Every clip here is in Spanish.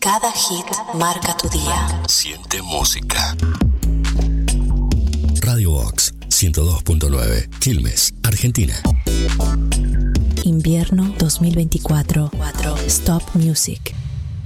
Cada hit marca tu día. Siente música. Radio Box 102.9, Quilmes, Argentina. Invierno 2024. Stop Music.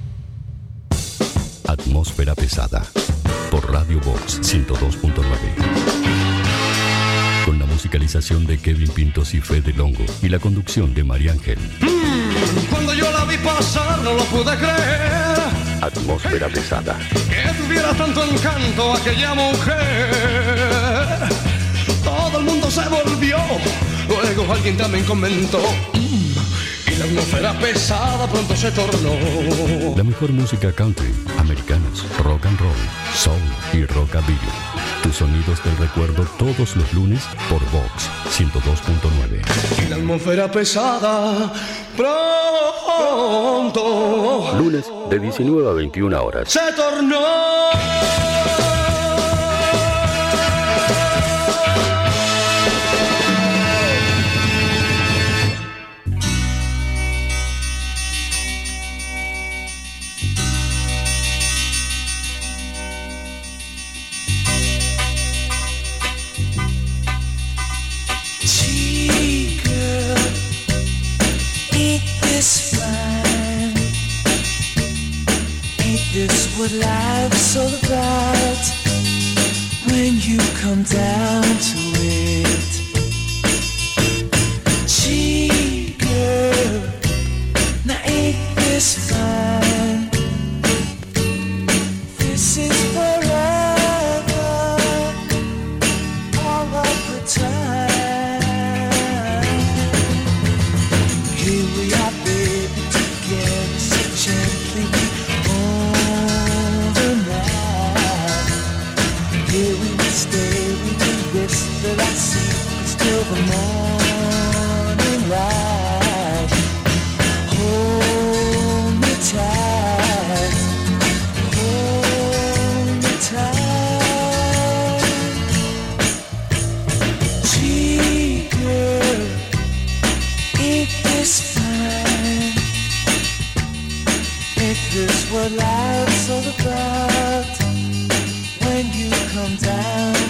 Atmósfera pesada. Por Radio Box 102.9. Con la musicalización de Kevin Pintos y Fede Longo y la conducción de María Ángel. Cuando yo la vi pasar no lo pude creer. Atmósfera pesada. Que tuviera tanto encanto aquella mujer. Todo el mundo se volvió. Luego alguien también comentó. Y la atmósfera pesada pronto se tornó. La mejor música country, americanas, rock and roll, soul y rockabilly. Tus sonidos del recuerdo todos los lunes por Vox 102.9. Y la atmósfera pesada pronto. Lunes de 19 a 21 horas. Se tornó. What life's all about when you come down to it. Gee, girl, now ain't this fine? This is forever, all of the time. Here we are, baby, together so gently. That I see still the morning light. Hold me tight, hold me tight. Gee, girl, ain't this fine? Ain't this what life's all about when you come down to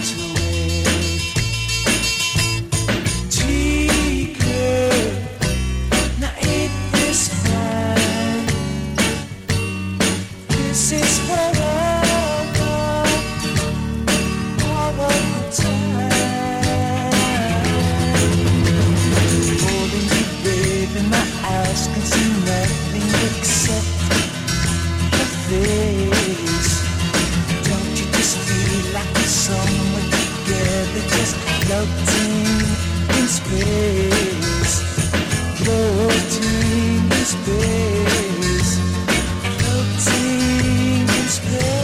floating in space, floating in space, floating in space.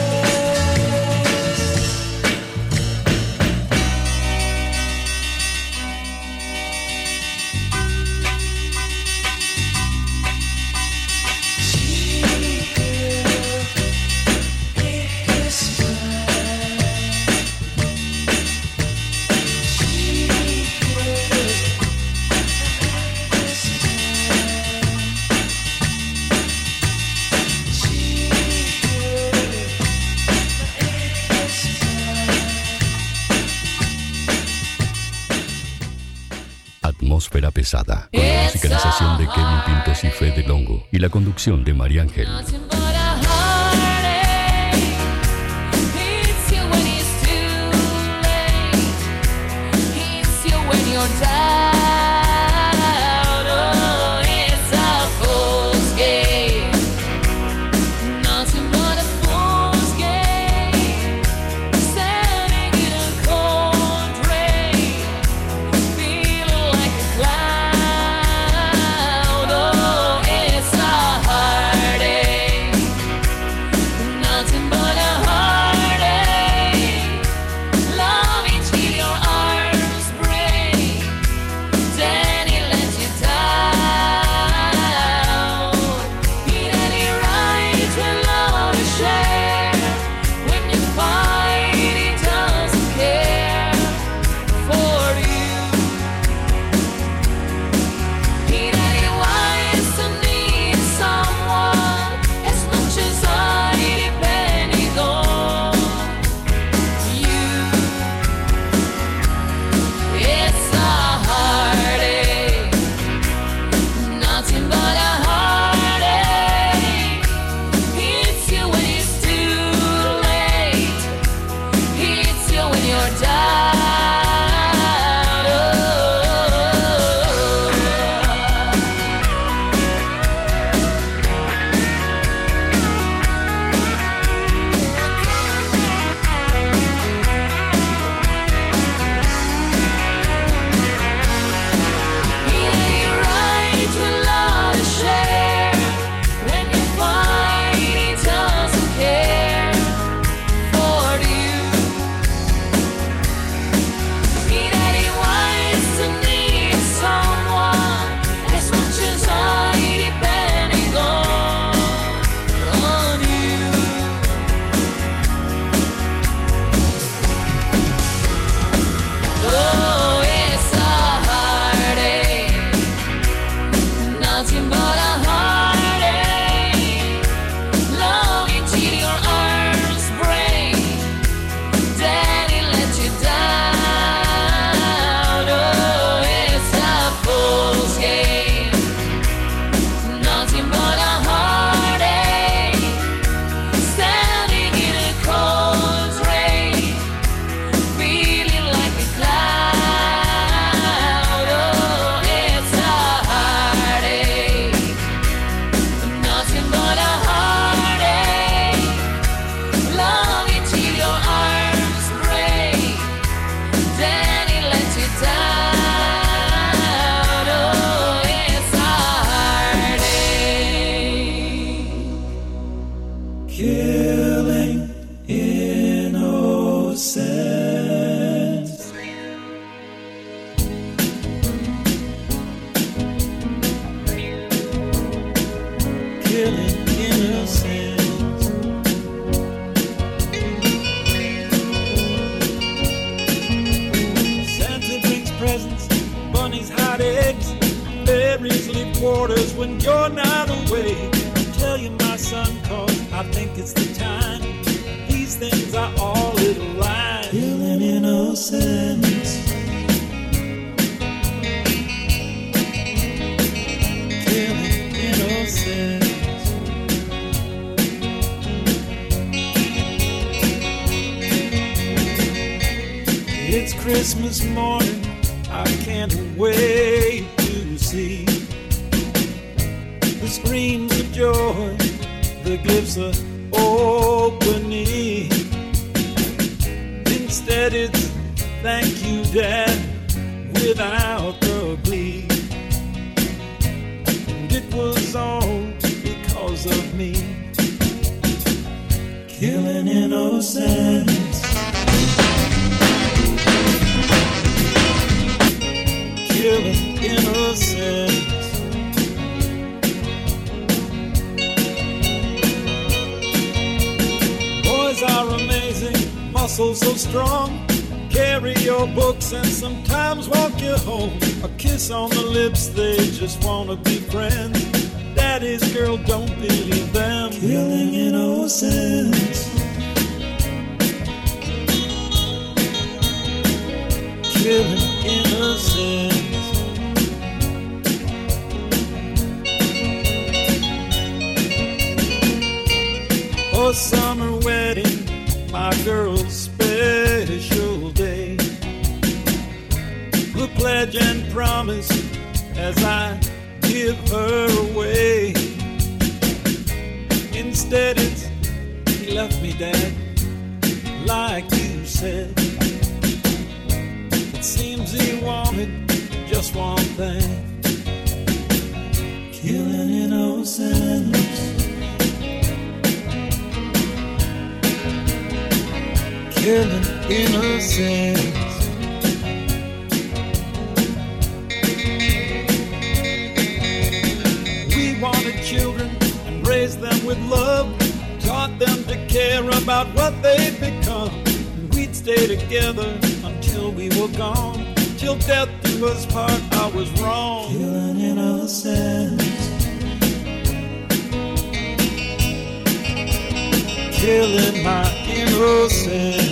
Atmósfera pesada. Con la musicalización de Kevin Pintos y Fede Longo y la conducción de María Ángel. Killing innocence. Killing innocence. Santa brings presents, bunnies hide eggs, fairies leave quarters when you're not away. I tell you, my son, cause I think it's the time. These things are all little lies. Killing innocence. Killing innocence. It's Christmas morning, I can't wait to see the screams of joy, the gifts of opening. Instead it's thank you, Dad, without the glee. And it was all because of me. Killing innocence. Killing innocence. Boys are amazing, muscles so strong. Carry your books and sometimes walk you home. A kiss on the lips, they just wanna be friends. Daddy's girl, don't believe them. Killing innocence. Killing innocence. A summer wedding, my girl's special day. The pledge and promise as I give her away. Instead it's, he left me, Dad, like you said. It seems he wanted just one thing. Killing innocence. Killing innocence. We wanted children and raised them with love, taught them to care about what they'd become. And we'd stay together until we were gone, till death do us part. I was wrong. Killing innocence. Killing my innocence.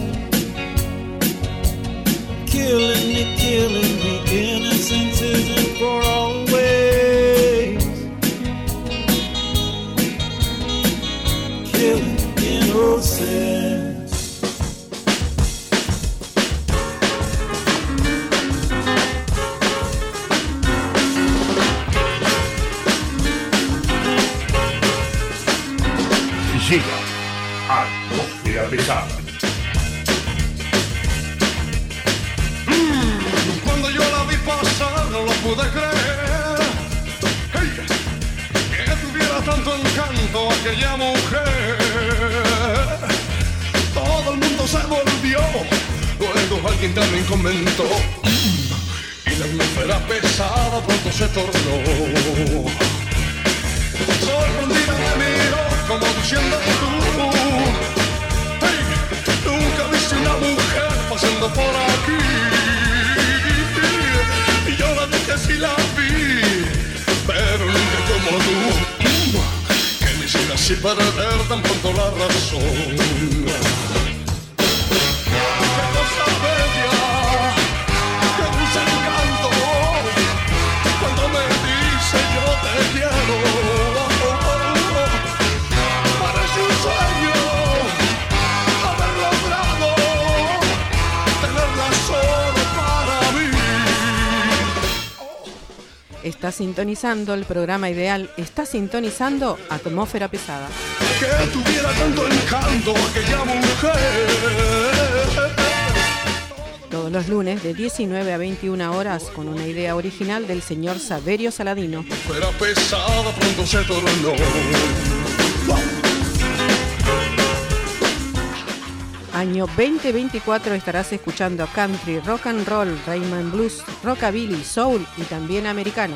Killing me, innocence isn't for always. Killing innocence. Llega Atmósfera Pesada. Cuando yo la vi pasar no lo pude creer. Hey, que tuviera tanto encanto aquella mujer. Todo el mundo se volvió. Luego alguien también comentó. Y la atmósfera pesada pronto se tornó. Sorprendida me miró como diciendo tú. Hey, nunca viste una mujer pasando por aquí. Y yo la dije sí la vi, pero nunca como tú, que me hiciera así perder tan pronto la razón. Qué cosa bella, qué dulce encanto, cuando me dice yo te quiero. Parece un sueño haber logrado tenerla solo para mí. Está sintonizando el programa ideal, está sintonizando Atmósfera Pesada. Que tuviera tanto encanto aquella mujer. Todos los lunes de 19 a 21 horas con una idea original del señor Saverio Saladino. Fuera pesada pronto se tornó. año 2024 estarás escuchando country, rock and roll, rhythm and blues, rockabilly, soul y también americanos.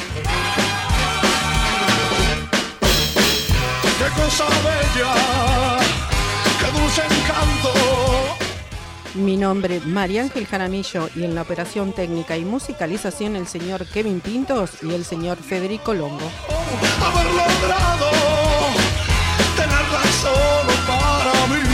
Qué cosa bella, qué dulce encanto. Mi nombre es María Ángel Jaramillo y en la operación técnica y musicalización el señor Kevin Pintos y el señor Federico Longo. Haber logrado tenerla solo para mí.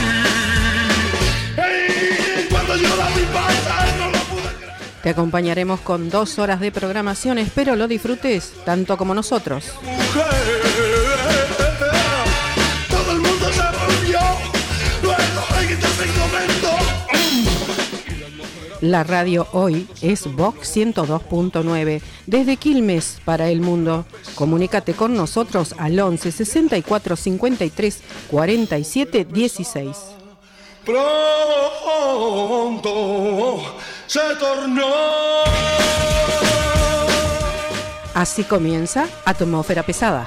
Hey, cuando yo la vi pasar no lo pude creer. Te acompañaremos con 2 horas de programación, espero lo disfrutes tanto como nosotros. Mujer, todo el mundo se volvió luego en este momento. La radio hoy es Vox 102.9 desde Quilmes para el mundo. Comunícate con nosotros al 11 64 53 47 16. Pronto se tornó. Así comienza Atmósfera Pesada.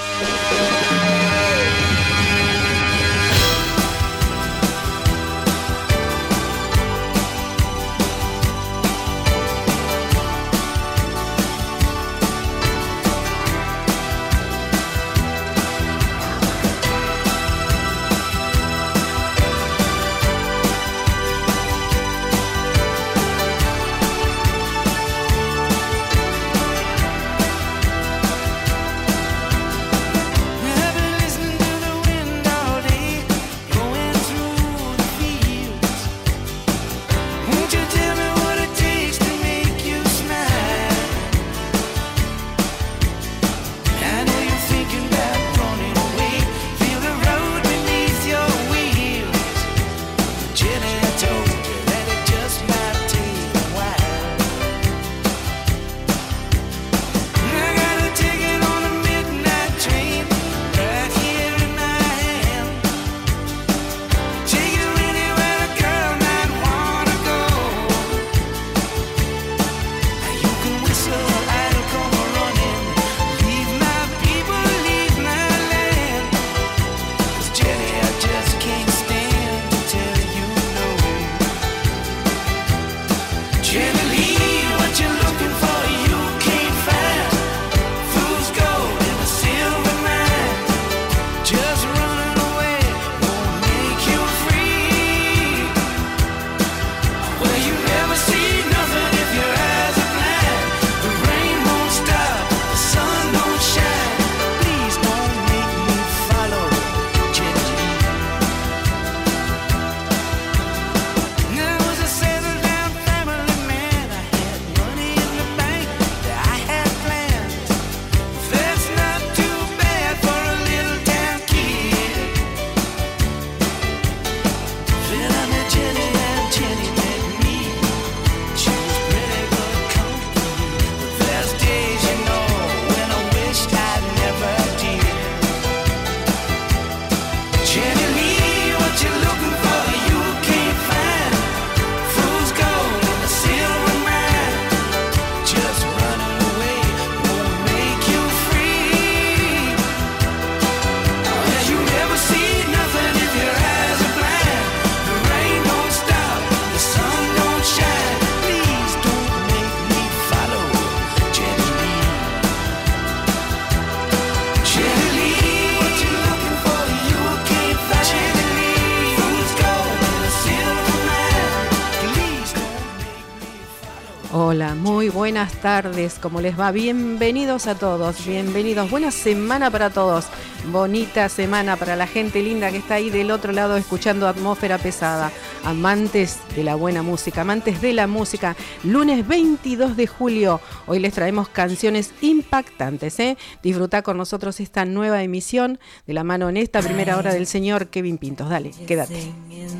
Hola, muy buenas tardes, ¿cómo les va? Bienvenidos a todos, bienvenidos, buena semana para todos, bonita semana para la gente linda que está ahí del otro lado escuchando Atmósfera Pesada, amantes de la buena música, amantes de la música, lunes 22 de julio, hoy les traemos canciones impactantes, Disfrutá con nosotros esta nueva emisión de la mano en esta primera hora del señor Kevin Pintos, dale, quédate.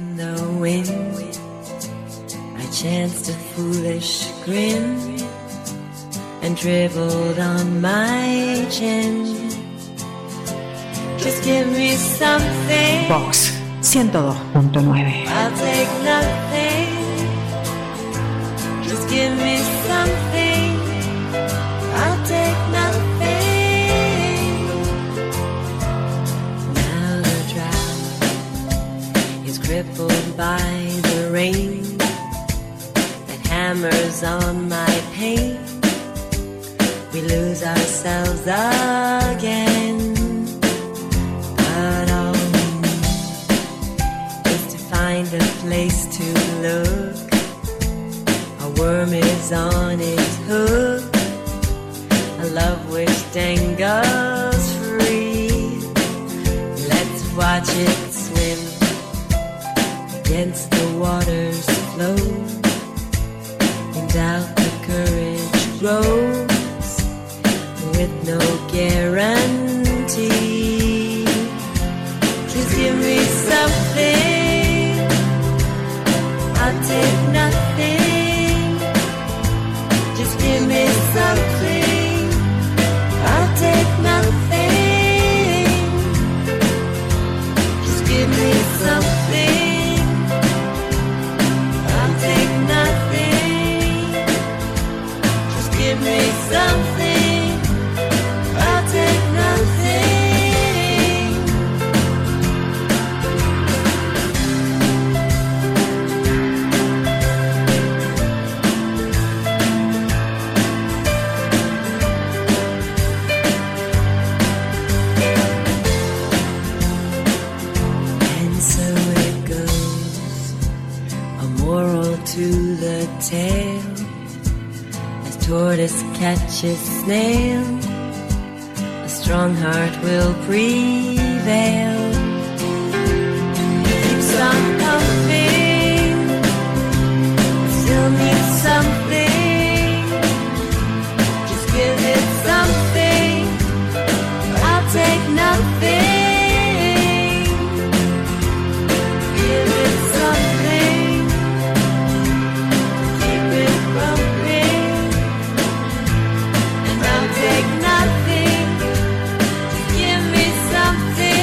I chanced a foolish grin and dribbled on my chin. Just give me something. Vox 102.9. I'll take nothing. Just give me something. I'll take nothing. Now the drought is crazy. rippled by the rain that hammers on my pain. We lose ourselves again, but all we need is to find a place to look. A worm is on its hook, a love which dangles free. Let's watch it swim against the water's flow. In doubt the courage grows with no guarantee. Just give me something, I'll take nothing. Just give me something, I'll take nothing. Just give me something, I'll take nothing. Just give me something, I'll take nothing. And so it goes, a moral to the tale. As tortoise catches snail, a strong heart will prevail. Keeps on pumping, still needs something. Just give it something, I'll take nothing. Give it something, keep it pumping, and I'll take nothing. Just give me something.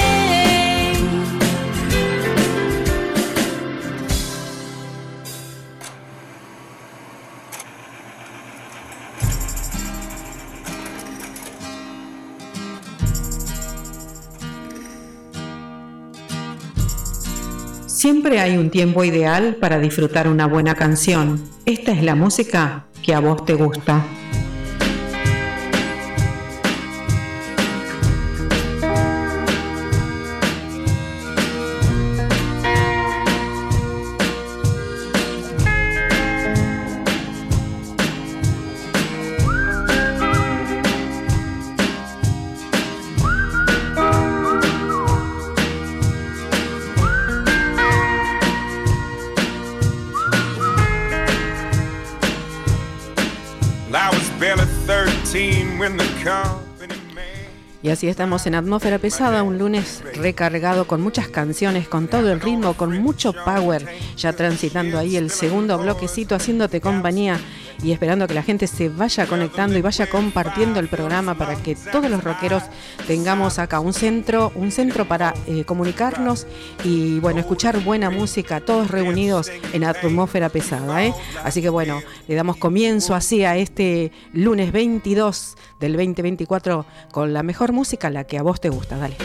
Siempre hay un tiempo ideal para disfrutar una buena canción. Esta es la música que a vos te gusta. I was barely 13 when the company made. Y así estamos en Atmósfera Pesada, un lunes recargado con muchas canciones, con todo el ritmo, con mucho power, ya transitando ahí el segundo bloquecito, haciéndote compañía y esperando que la gente se vaya conectando y vaya compartiendo el programa para que todos los rockeros tengamos acá un centro para comunicarnos y bueno, escuchar buena música, todos reunidos en Atmósfera Pesada, ¿eh? Así que bueno, le damos comienzo así a este lunes 22 del 2024 con la mejor música, la que a vos te gusta, dale.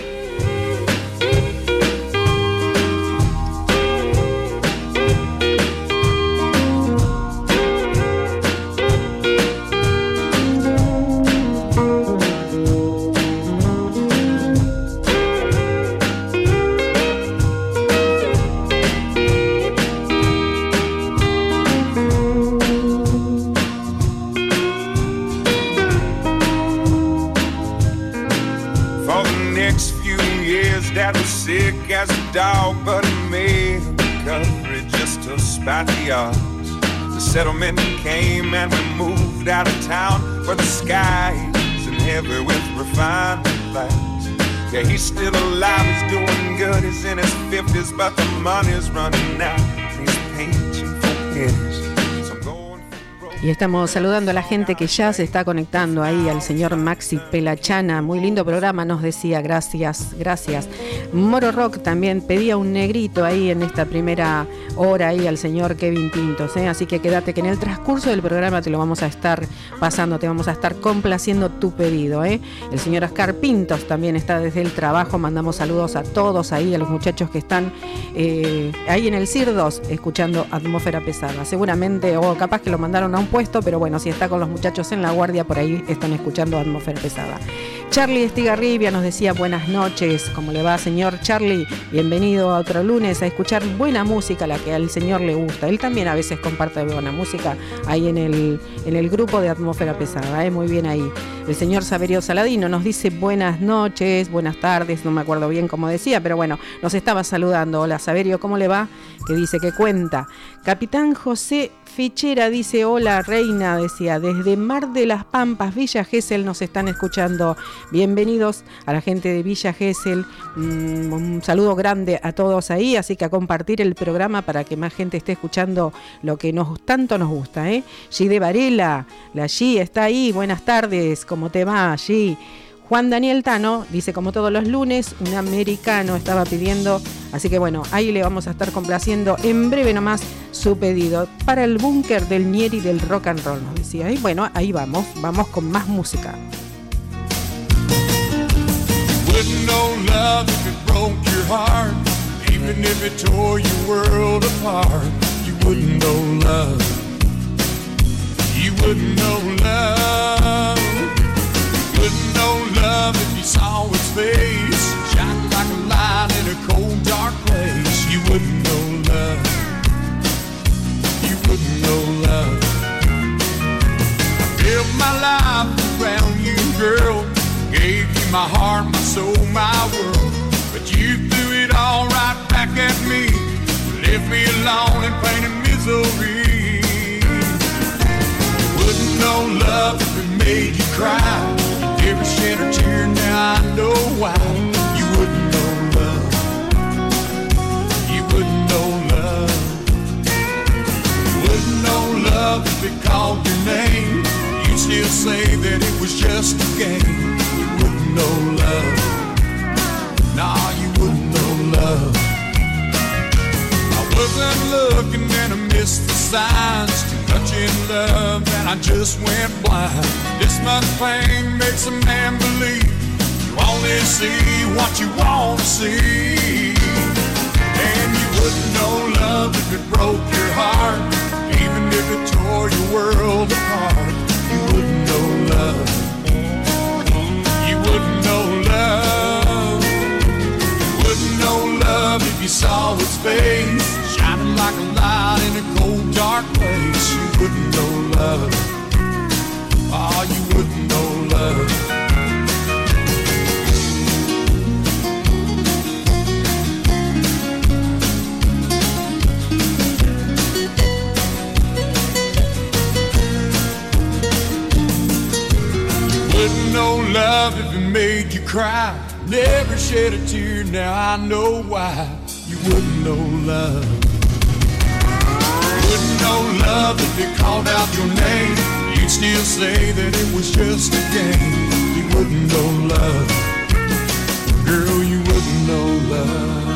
Dad was sick as a dog, but he made recovery just to spite the odds. The settlement came and we moved out of town where the sky isn't heavy with refined clouds. Yeah, he's still alive, he's doing good, he's in his 50s, but the money's running out. He's painting for pennies, so I'm going for broke. Y estamos saludando a la gente que ya se está conectando ahí, al señor Maxi Pelachana, muy lindo programa, nos decía, gracias. Moro Rock también pedía un negrito ahí en esta primera hora ahí al señor Kevin Pintos, así que quédate que en el transcurso del programa te lo vamos a estar pasando, te vamos a estar complaciendo tu pedido, El señor Oscar Pintos también está desde el trabajo, mandamos saludos a todos ahí, a los muchachos que están ahí en el CIR 2 escuchando Atmósfera Pesada, seguramente, o capaz que lo mandaron a un puesto, pero bueno, si está con los muchachos en la guardia, por ahí están escuchando Atmósfera Pesada. Charlie Estigarribia nos decía buenas noches, ¿cómo le va, señor Charlie? Bienvenido a otro lunes a escuchar buena música, la que al señor le gusta. Él también a veces comparte buena música ahí en el grupo de Atmósfera Pesada, muy bien ahí. El señor Saverio Saladino nos dice buenas noches, buenas tardes, no me acuerdo bien cómo decía, pero bueno, nos estaba saludando. Hola Saverio, ¿cómo le va? Que dice que cuenta. Capitán José Fichera dice, hola reina, decía, desde Mar de las Pampas, Villa Gesell nos están escuchando. Bienvenidos a la gente de Villa Gesell, un saludo grande a todos ahí, así que a compartir el programa para que más gente esté escuchando lo que tanto nos gusta, G de Varela, la G está ahí, buenas tardes, ¿cómo te va, G? Juan Daniel Tano dice, como todos los lunes, un americano estaba pidiendo, así que bueno, ahí le vamos a estar complaciendo en breve nomás su pedido para el búnker del Nieri del rock and roll, nos decía. Y bueno, ahí vamos con más música. Wouldn't know love if it broke your heart, even if it tore your world apart. You wouldn't know love. You wouldn't know love. Wouldn't know love if you saw its face, shine like a light in a cold, dark place. You wouldn't know love. You wouldn't know love. I built my life around you, girl. Gave you my heart, my soul, my world. But you threw it all right back at me. Left me alone in pain and misery. You wouldn't know love if it made you cry. You never shed a tear, now I know why. You wouldn't know love. You wouldn't know love. You wouldn't know love if it called your name. You'd still say that it was just a game. You wouldn't know love. Nah, you wouldn't know love. I wasn't looking and I missed the signs. Too much in love and I just went blind. This much pain makes a man believe you only see what you want to see. And you wouldn't know love if it broke your heart, even if it tore your world apart. You wouldn't know love. You wouldn't know love. You wouldn't know love if you saw its face, shining like a light in a cold, dark place. You wouldn't know love. Oh, you wouldn't know love. Wouldn't know love if it made you cry. Never shed a tear, now I know why. You wouldn't know love. Wouldn't know love if it called out your name. You'd still say that it was just a game. You wouldn't know love. Girl, you wouldn't know love.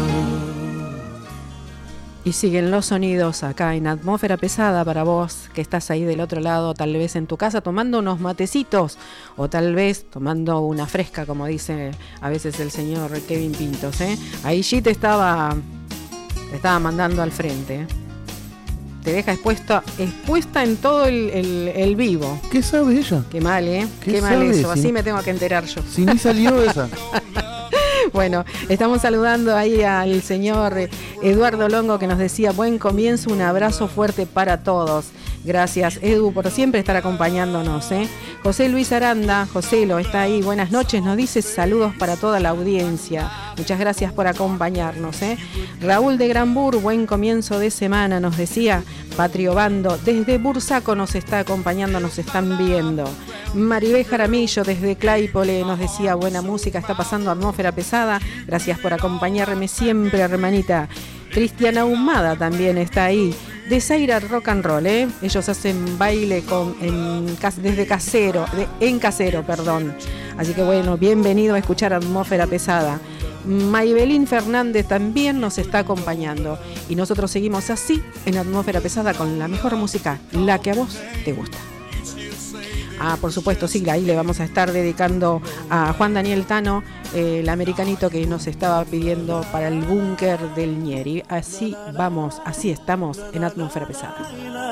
Y siguen los sonidos acá en Atmósfera Pesada para vos que estás ahí del otro lado, tal vez en tu casa tomando unos matecitos o tal vez tomando una fresca, como dice a veces el señor Kevin Pintos, Ahí G te estaba mandando al frente, Te deja expuesta en todo el vivo. ¿Qué sabe ella? Qué mal, Qué mal eso. Así me tengo que enterar yo. Si ni salió esa. Bueno, estamos saludando ahí al señor Eduardo Longo que nos decía buen comienzo, un abrazo fuerte para todos. Gracias, Edu, por siempre estar acompañándonos. José Luis Aranda, Joselo, está ahí. Buenas noches, nos dice saludos para toda la audiencia. Muchas gracias por acompañarnos. Raúl de Granbur, buen comienzo de semana, nos decía. Patrio Bando, desde Bursaco nos está acompañando, nos están viendo. Maribel Jaramillo, desde Claypole, nos decía buena música, está pasando Atmósfera Pesada. Gracias por acompañarme siempre, hermanita. Cristiana Ahumada también está ahí. de Zaira Rock and Roll, ¿eh? Ellos hacen baile desde casero, en casero, perdón. Así que bueno, bienvenido a escuchar Atmósfera Pesada. Maybelline Fernández también nos está acompañando y nosotros seguimos así en Atmósfera Pesada con la mejor música, la que a vos te gusta. Por supuesto, sí, ahí le vamos a estar dedicando a Juan Daniel Tano, el americanito que nos estaba pidiendo para el búnker del Ñeri. Así vamos, así estamos en Atmósfera Pesada.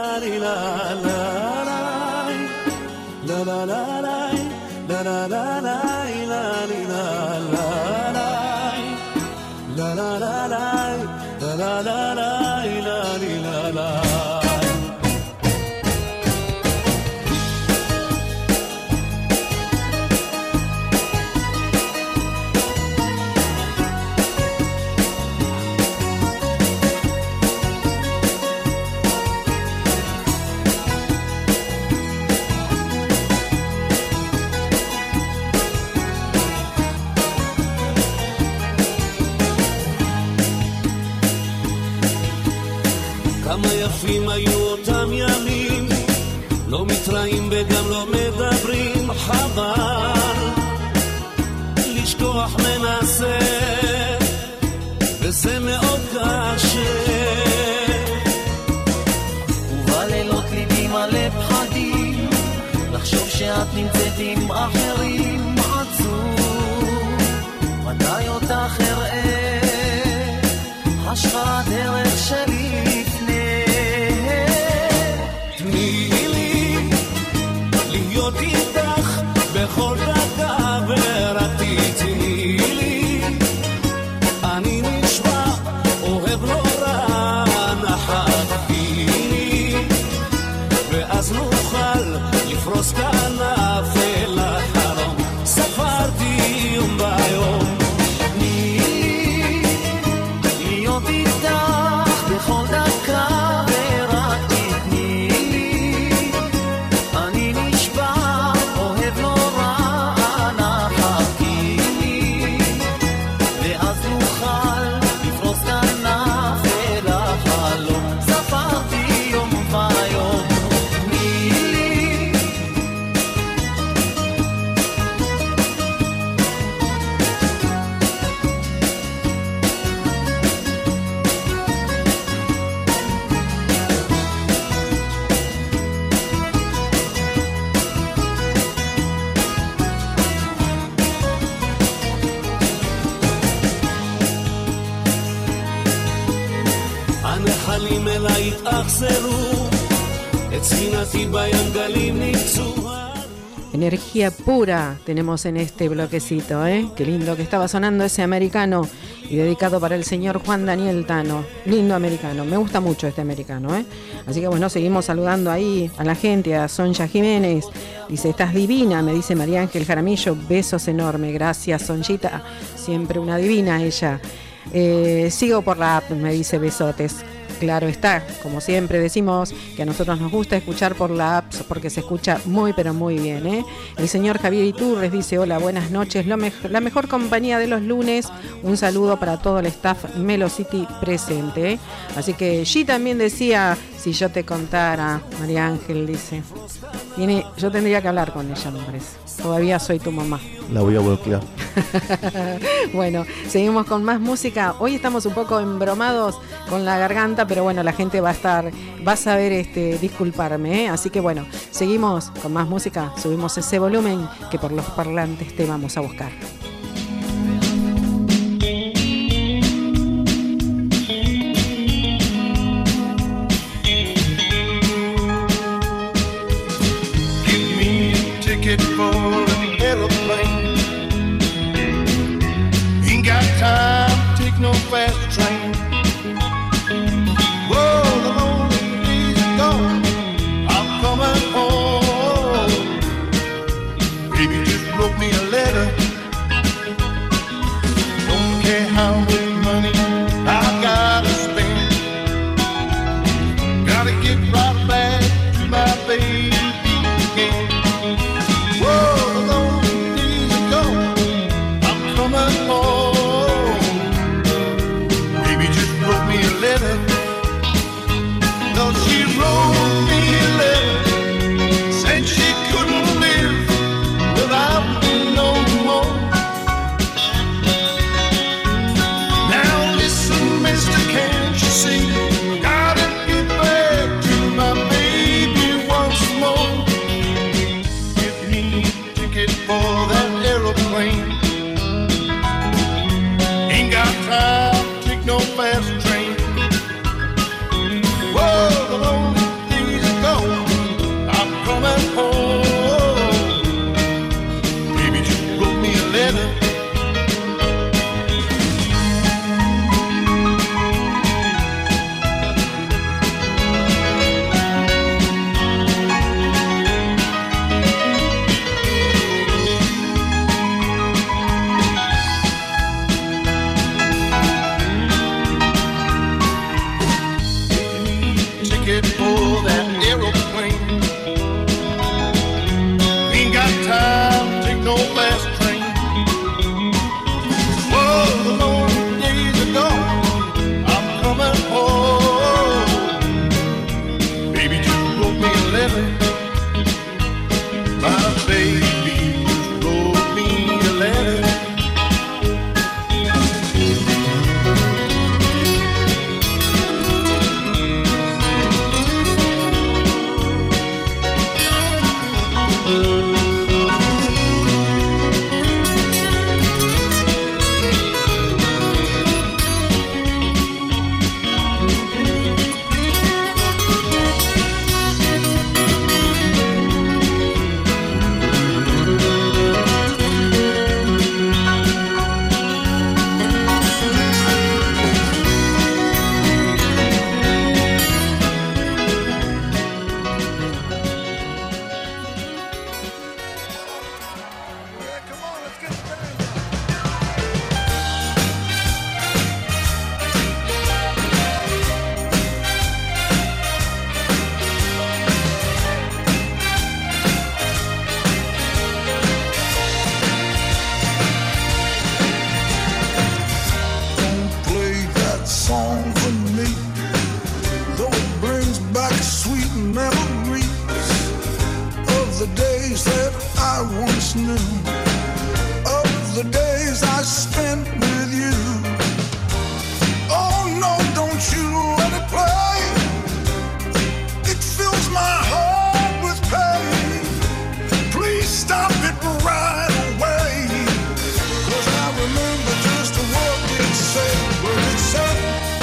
כמה יפים היו אותם ימים, לא מתראים וגם לא מדברים, חבל לשכוח מנסה, וזה מאוד קשה. ובלילות ליבי מלא פחדים, לחשוב שאת נמצאת עם אחרים, עצוב מתי אותך אראה, השחר הדרך שלי איתך בכל דקה ורק תתני לי, אני נשמע אוהב לא רע, נחכי לי ואז נוכל לפרוס כנף אל החלום, ספרתי יום ביום. תני לי להיות איתך בכל דקה ורק תתני לי, אני נשבע אוהב לא רע, נחכי לי ואז נוכל לפרוס כנף אל החלום, ספרתי יום ויום. תני לי הנחלים אליי התאכזרו, את ספינתי בים גלים ניצו. Energía pura tenemos en este bloquecito, ¿eh? Qué lindo que estaba sonando ese americano y dedicado para el señor Juan Daniel Tano. Lindo americano, me gusta mucho este americano, ¿eh? Así que bueno, seguimos saludando ahí a la gente, a Sonja Jiménez. Dice, estás divina, me dice María Ángel Jaramillo, besos enormes, gracias Sonjita, siempre una divina ella. Sigo por la app, me dice besotes. Claro está, como siempre decimos que a nosotros nos gusta escuchar por la app porque se escucha muy pero muy bien, ¿eh? El señor Javier Iturres dice, hola, buenas noches, la mejor compañía de los lunes, un saludo para todo el staff Melo City presente, ¿eh? Así que G también decía, si yo te contara, María Ángel dice, yo tendría que hablar con ella, me parece, todavía soy tu mamá. La voy a bloquear. Bueno, seguimos con más música. Hoy estamos un poco embromados con la garganta, pero bueno, la gente va a saber disculparme, ¿eh? Así que bueno, seguimos con más música. Subimos ese volumen que por los parlantes te vamos a buscar. Give me a ticket for an aeroplane. Ain't got time to take no fast train. Whoa, the lonely days are gone, I'm coming home. Baby, just wrote me a letter. Don't care how much money I gotta spend. Gotta get right back to my baby again. Whoa, the lonely days are gone, I'm coming home. Baby, just wrote me a letter. The I once knew, of the days I spent with you. Oh no, don't you let it play. It fills my heart with pain. Please stop it right away. 'Cause I remember just what it said, what it said.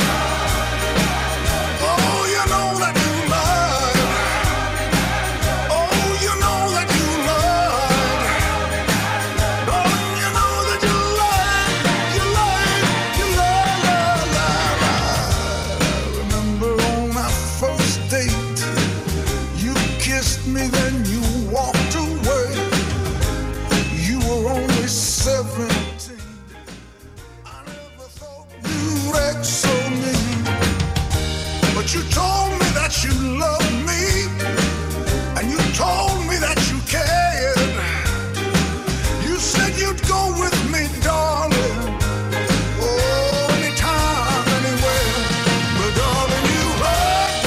Oh, you know that you lied. Oh, you know that you lied. Oh, you know that you lied. You lied. You lied, lied, lied, lied. I remember on our first date, you kissed me, then you walked away. You were only 17. I never thought you'd act so mean. But you told me that you loved me, and you told me that you cared. You said you'd go with me, darling. Oh, anytime, anywhere. But darling, you lied.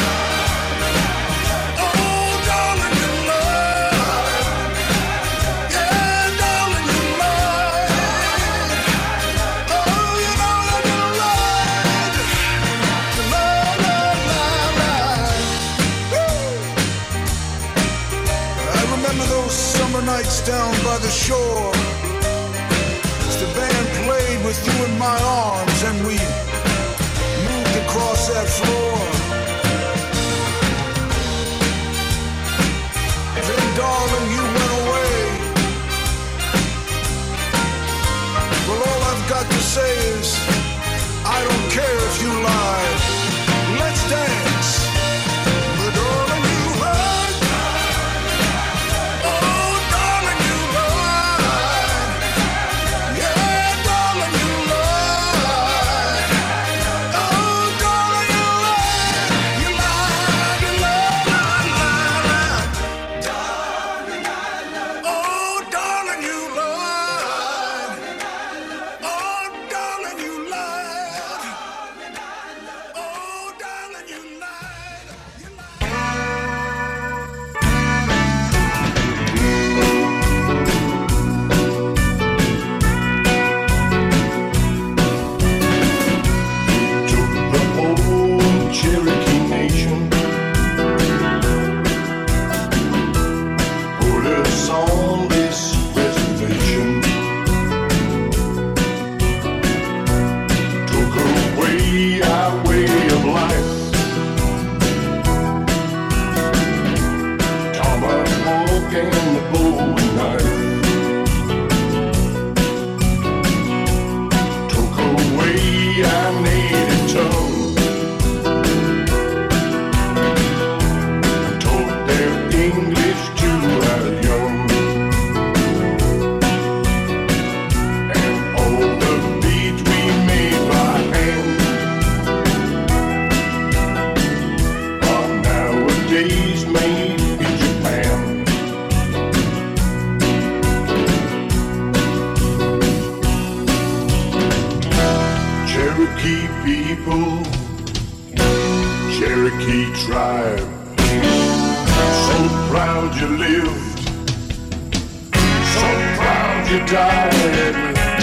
Oh, darling, you lied. Yeah, darling, you lied. Oh, you know that you lied. You lied, lied, lied, lied. Woo. I remember those summer nights down by the shore, as the band played with you in my arms and we moved across that floor. Then, darling, you went away. Well, all I've got to say is, I don't care if you lied. Let's dance. But darling, you lied. Oh, darling, you lied. Yeah, darling, you lied. Oh, darling, you lied. You lied, you lied, lied, lied, lied. Oh, darling, you lied. Oh, darling, you lied. Oh, darling, you lied. You Took the old Cherokee Nation, put us on this reservation, took away our way of life. Tomahawk and the bowie knife, took away our native tongue, taught their English to our young, and all the beats we made by hand are nowadays made in Japan. Cherokee people, Cherokee tribe, so proud you lived, so proud you died.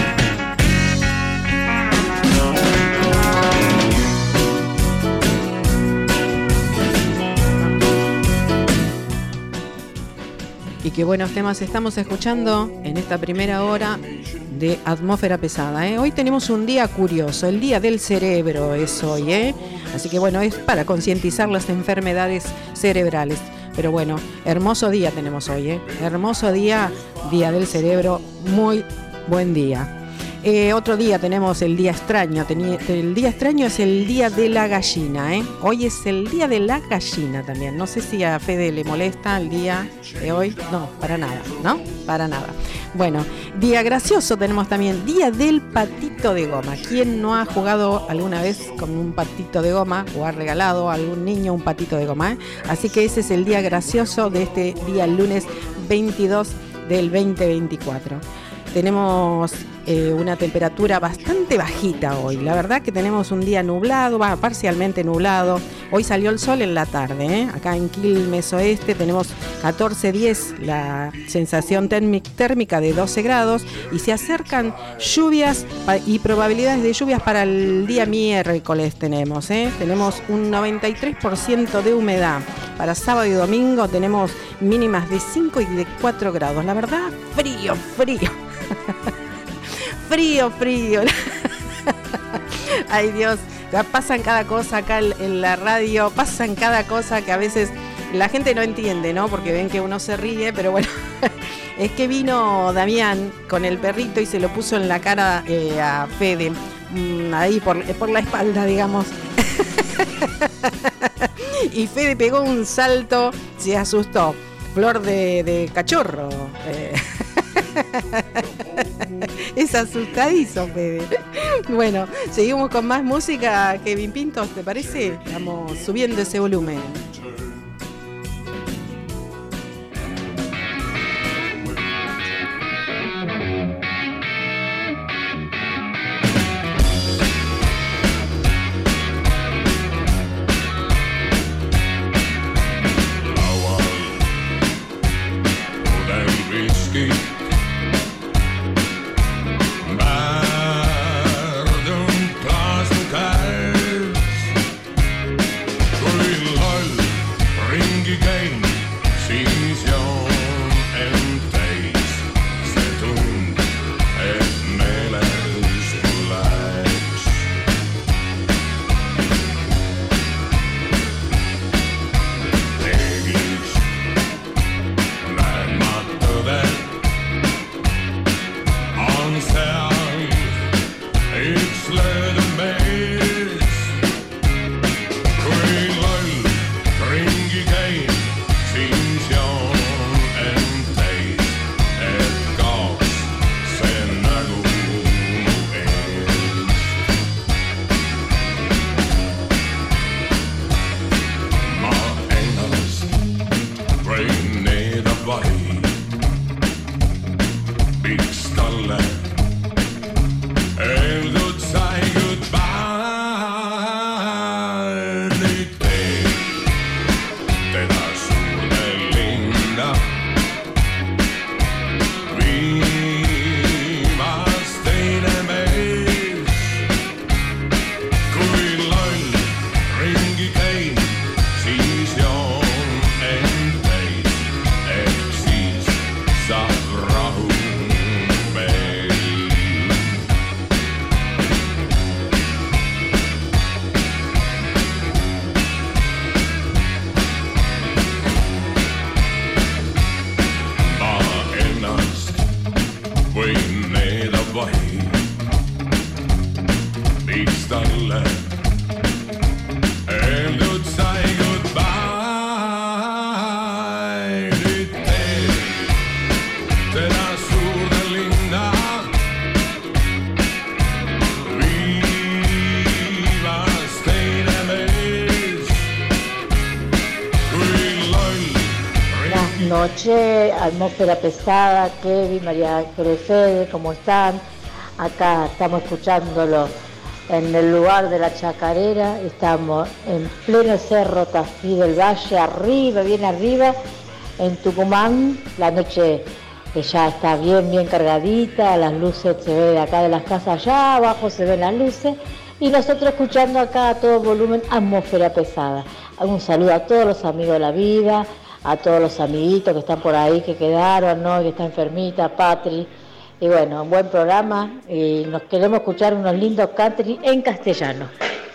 Y qué buenos temas estamos escuchando en esta primera hora de Atmósfera Pesada, ¿eh? Hoy tenemos un día curioso, el Día del Cerebro es hoy, ¿eh? Así que bueno, es para concientizar las enfermedades cerebrales. Pero bueno, hermoso día tenemos hoy, ¿eh? Hermoso día, Día del Cerebro, muy buen día. Otro día tenemos el día extraño. El día extraño es el día de la gallina, ¿eh? Hoy es el día de la gallina también. No sé si a Fede le molesta el día de hoy. No, para nada, ¿no? Para nada. Bueno, día gracioso tenemos también, día del patito de goma. ¿Quién no ha jugado alguna vez con un patito de goma o ha regalado a algún niño un patito de goma, ¿eh? Así que ese es el día gracioso de este día lunes 22 del 2024. Tenemos una temperatura bastante bajita hoy. La verdad que tenemos un día nublado, parcialmente nublado. Hoy salió el sol en la tarde, ¿eh? Acá en Quilmes Oeste tenemos 14-10, la sensación térmica de 12 grados y se acercan lluvias y probabilidades de lluvias para el día miércoles tenemos, ¿eh? Tenemos un 93% de humedad. Para sábado y domingo tenemos mínimas de 5 y de 4 grados. La verdad, frío. frío. Ay, Dios, pasan cada cosa acá en la radio, pasan cada cosa que a veces la gente no entiende, ¿no? Porque ven que uno se ríe, pero bueno, es que vino Damián con el perrito y se lo puso en la cara a Fede, ahí por la espalda, digamos. Y Fede pegó un salto, se asustó. Flor de cachorro. Es asustadizo, Fede. Bueno, seguimos con más música. Kevin Pintos, ¿te parece? Estamos subiendo ese volumen. Noche, atmósfera pesada, Kevin, María Ángeles, Fede, ¿cómo están? Acá estamos escuchándolo en el lugar de la Chacarera, estamos en pleno cerro Tafí del Valle, arriba, bien arriba, en Tucumán. La noche ya está bien cargadita, las luces se ven de acá de las casas, allá abajo se ven las luces, y nosotros escuchando acá a todo volumen, atmósfera pesada. Un saludo a todos los amigos de la vida, a todos los amiguitos que están por ahí, que quedaron, ¿no? Que está enfermita, Patri. Y bueno, un buen programa y nos queremos escuchar unos lindos country en castellano.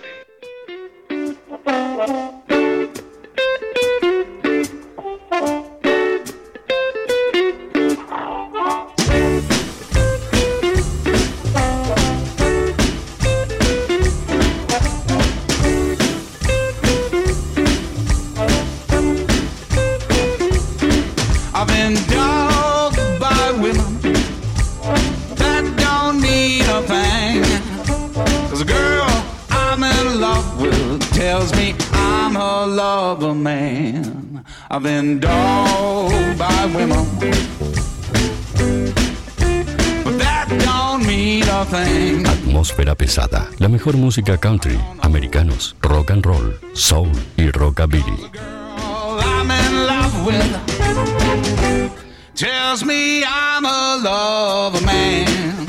I've been dogged by women, but that don't mean thing. Atmósfera pesada. La mejor música country, americanos, rock and roll, soul y rockabilly. Girl I'm in love with tells me I'm a lover man.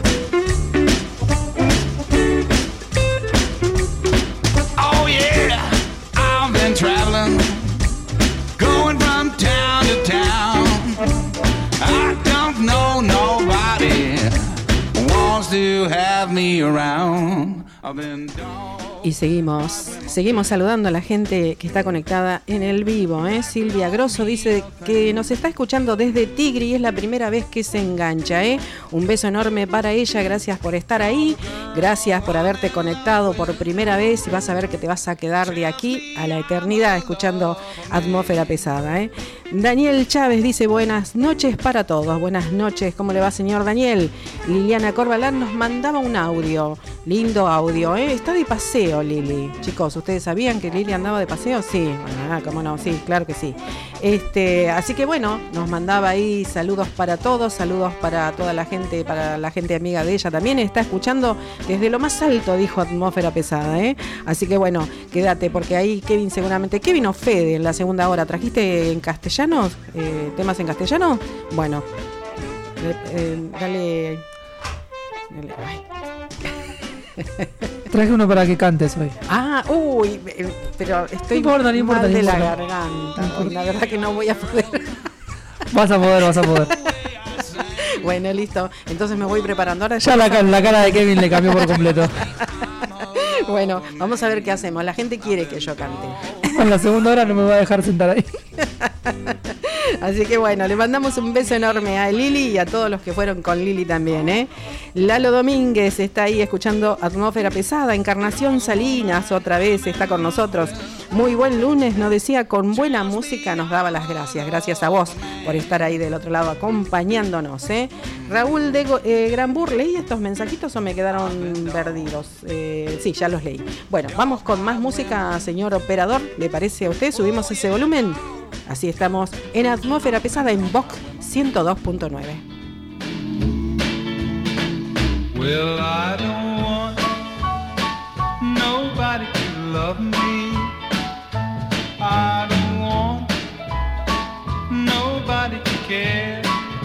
Oh yeah, I've been traveling, going from town to town. I don't know nobody wants to have me around. I've been Y seguimos saludando a la gente que está conectada en el vivo. Silvia Grosso dice que nos está escuchando desde Tigre y es la primera vez que se engancha. Un beso enorme para ella, gracias por estar ahí, gracias por haberte conectado por primera vez y vas a ver que te vas a quedar de aquí a la eternidad escuchando Atmósfera Pesada. Daniel Chávez dice buenas noches para todos. Buenas noches, ¿cómo le va, señor Daniel? Liliana Corbalán nos mandaba un audio, lindo audio, está de paseo Lili. Chicos, ¿ustedes sabían que Lili andaba de paseo? Sí, bueno, cómo no, sí, claro que sí. Así que bueno, nos mandaba ahí saludos para todos, saludos para toda la gente, para la gente amiga de ella también. Está escuchando desde lo más alto, dijo Atmósfera Pesada, Así que bueno, quédate porque ahí Kevin seguramente, Kevin o Fede en la segunda hora, ¿trajiste en castellano? ¿Temas en castellano? Bueno, dale. Ay. Traje uno para que cantes hoy. Pero estoy no importa, mal de la importa. garganta. La verdad que no voy a poder. Vas a poder. Bueno, listo. Entonces me voy preparando. Ahora ya la cara de Kevin le cambió por completo. Bueno, vamos a ver qué hacemos. La gente quiere que yo cante. En la segunda hora no me va a dejar sentar ahí. Así que bueno, le mandamos un beso enorme a Lili y a todos los que fueron con Lili también. Lalo Domínguez está ahí escuchando Atmósfera Pesada. Encarnación Salinas otra vez está con nosotros. Muy buen lunes, nos decía, con buena música, nos daba las gracias. Gracias a vos por estar ahí del otro lado acompañándonos. Raúl de Granbur, ¿leí estos mensajitos o me quedaron perdidos? Sí, ya los leí. Bueno, vamos con más música, señor operador. ¿Le parece a usted? ¿Subimos ese volumen? Así estamos en Atmósfera Pesada en Vox 102.9. Well, I don't want nobody to love me. I don't want nobody to care.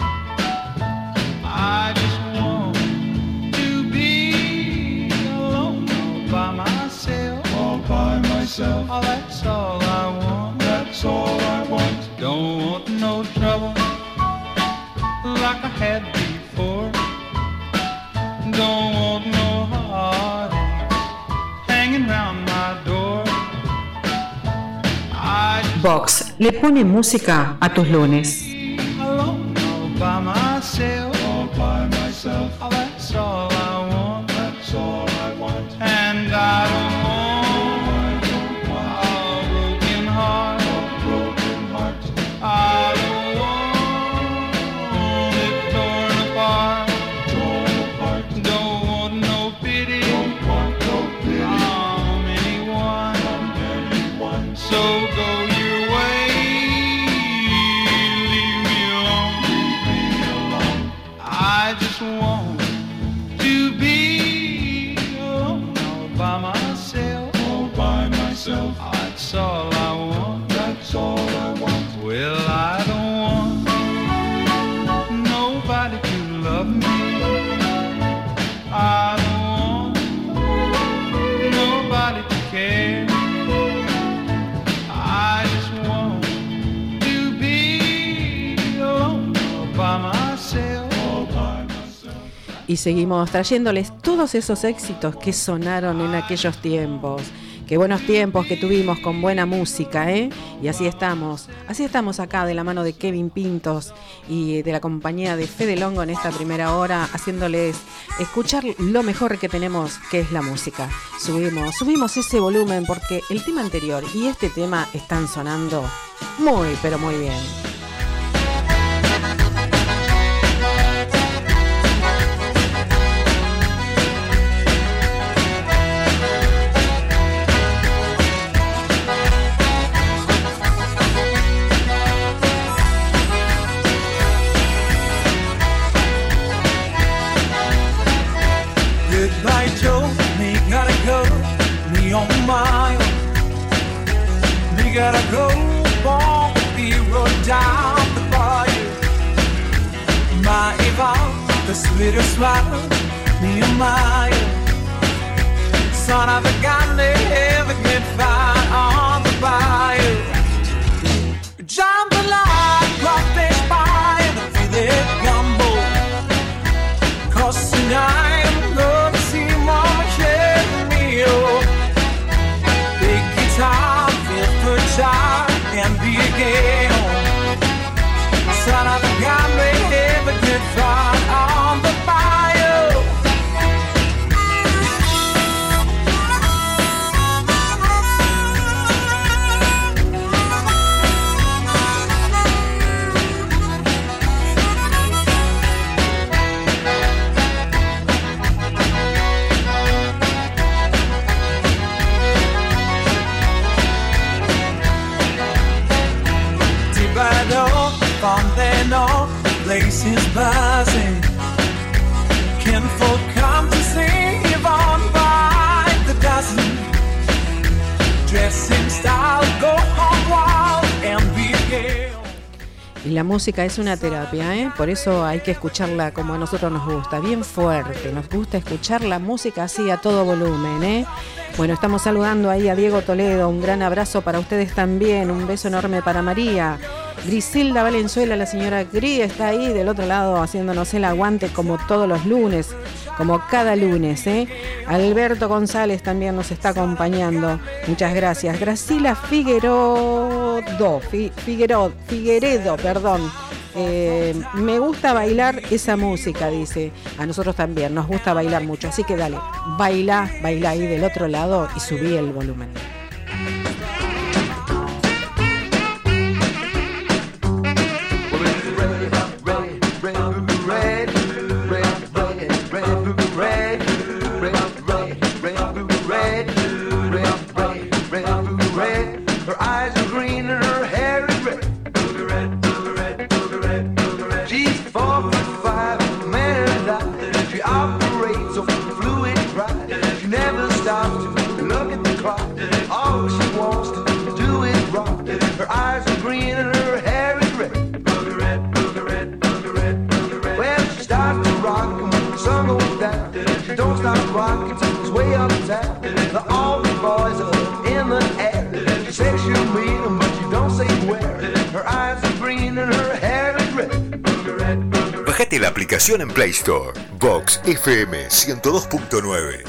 I just want to be alone all by myself. All by myself. Oh, that's all I want. That's all I want. Don't want no trouble like I had before. Don't want no heartache hanging round my door. Vox le pone música a tus lunes. Alone all by myself. All by myself. Oh, that's all I want. That's all I want. And I don't want a broken heart. A broken heart. I don't want it torn apart. Torn apart. Don't want no pity. Don't want no pity from anyone. From anyone. So go your way. Leave me alone. Leave me alone. I just want to be alone all by myself. All by myself. That's all I want. That's all I want. Well, I don't want nobody to love me. I don't want nobody to care. I just want to be alone all by myself. All by myself. Y seguimos trayéndoles todos esos éxitos que sonaron en aquellos tiempos. Qué buenos tiempos que tuvimos con buena música, Y así estamos acá de la mano de Kevin Pintos y de la compañía de Fede Longo en esta primera hora, haciéndoles escuchar lo mejor que tenemos, que es la música. Subimos ese volumen porque el tema anterior y este tema están sonando muy, pero muy bien. oh my, we gotta go on the road down the bayou. My Eva, the sweetest smile, me oh my, son of a gun they ever get find on the bayou. Jump the line, rock this by the Philip Gumbo, 'cause tonight I'm gonna see Mama share me, oh. Big guitar, fifth guitar, and be again. Son of a gun they ever get find on the bayou. Place is buzzing. Kinfolk come to see Yvonne by the dozen. Dressing style, go home wild and be gay. Y la música es una terapia, ¿eh? Por eso hay que escucharla como a nosotros nos gusta, bien fuerte. Nos gusta escuchar la música así a todo volumen, ¿eh? Bueno, estamos saludando ahí a Diego Toledo. Un gran abrazo para ustedes también. Un beso enorme para María. Griselda Valenzuela, la señora Gri, está ahí del otro lado haciéndonos el aguante como todos los lunes, como cada lunes, ¿eh? Alberto González también nos está acompañando. Muchas gracias. Gracila Figueredo, perdón. Me gusta bailar esa música, dice. A nosotros también, nos gusta bailar mucho. Así que dale, baila ahí del otro lado y subí el volumen. Bájate la aplicación en Play Store. Vox FM 102.9.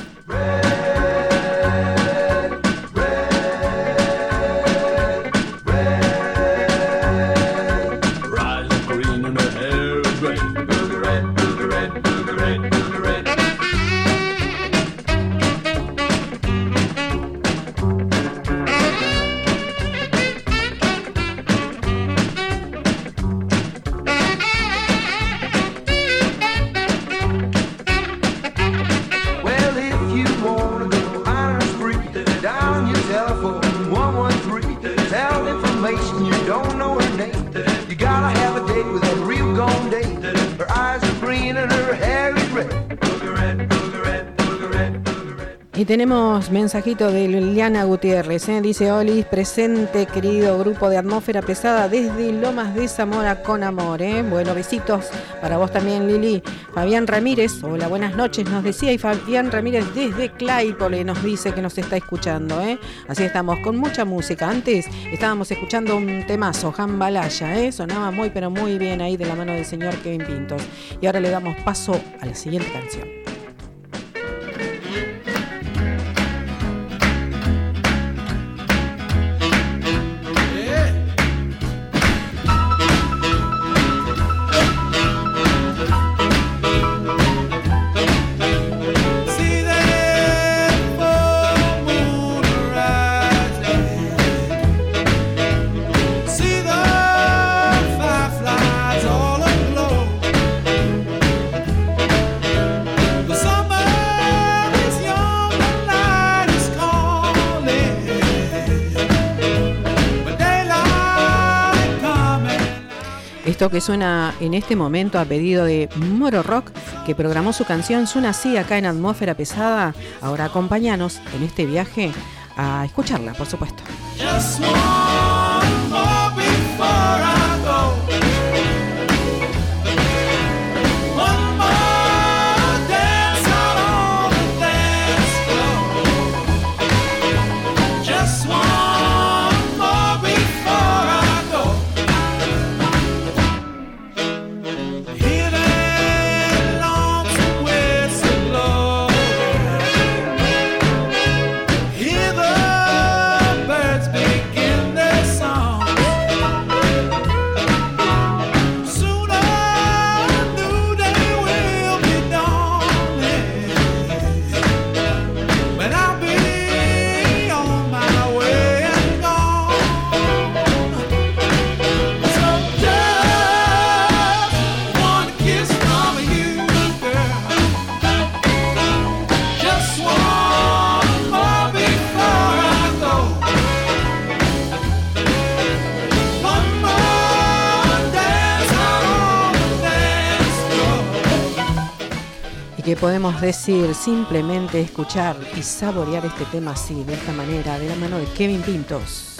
Y tenemos mensajito de Liliana Gutiérrez, ¿eh? Dice: Olis, presente, querido grupo de Atmósfera Pesada desde Lomas de Zamora con amor, ¿eh? Bueno, besitos para vos también, Lili. Fabián Ramírez, hola, buenas noches, nos decía, y Fabián Ramírez desde Claypole nos dice que nos está escuchando, ¿eh? Así estamos, con mucha música. Antes estábamos escuchando un temazo, Jambalaya, ¿eh? Sonaba muy, pero muy bien ahí de la mano del señor Kevin Pintos. Y ahora le damos paso a la siguiente canción. Esto que suena en este momento a pedido de Moro Rock que programó su canción Suena Así acá en Atmósfera Pesada. Ahora acompáñanos en este viaje a escucharla, por supuesto. Just one more before I go. One more dance out on the dance floor. Just one more before I go. Hear that lonesome whistle blow. Hear the birds begin their song. Soon a new day will be dawning, but I'll be on my way and gone. So just one kiss from you, girl. Just one more before I go. One more dance out on the dance floor. ¿Y qué podemos decir? Simplemente escuchar y saborear este tema así, de esta manera, de la mano de Kevin Pintos.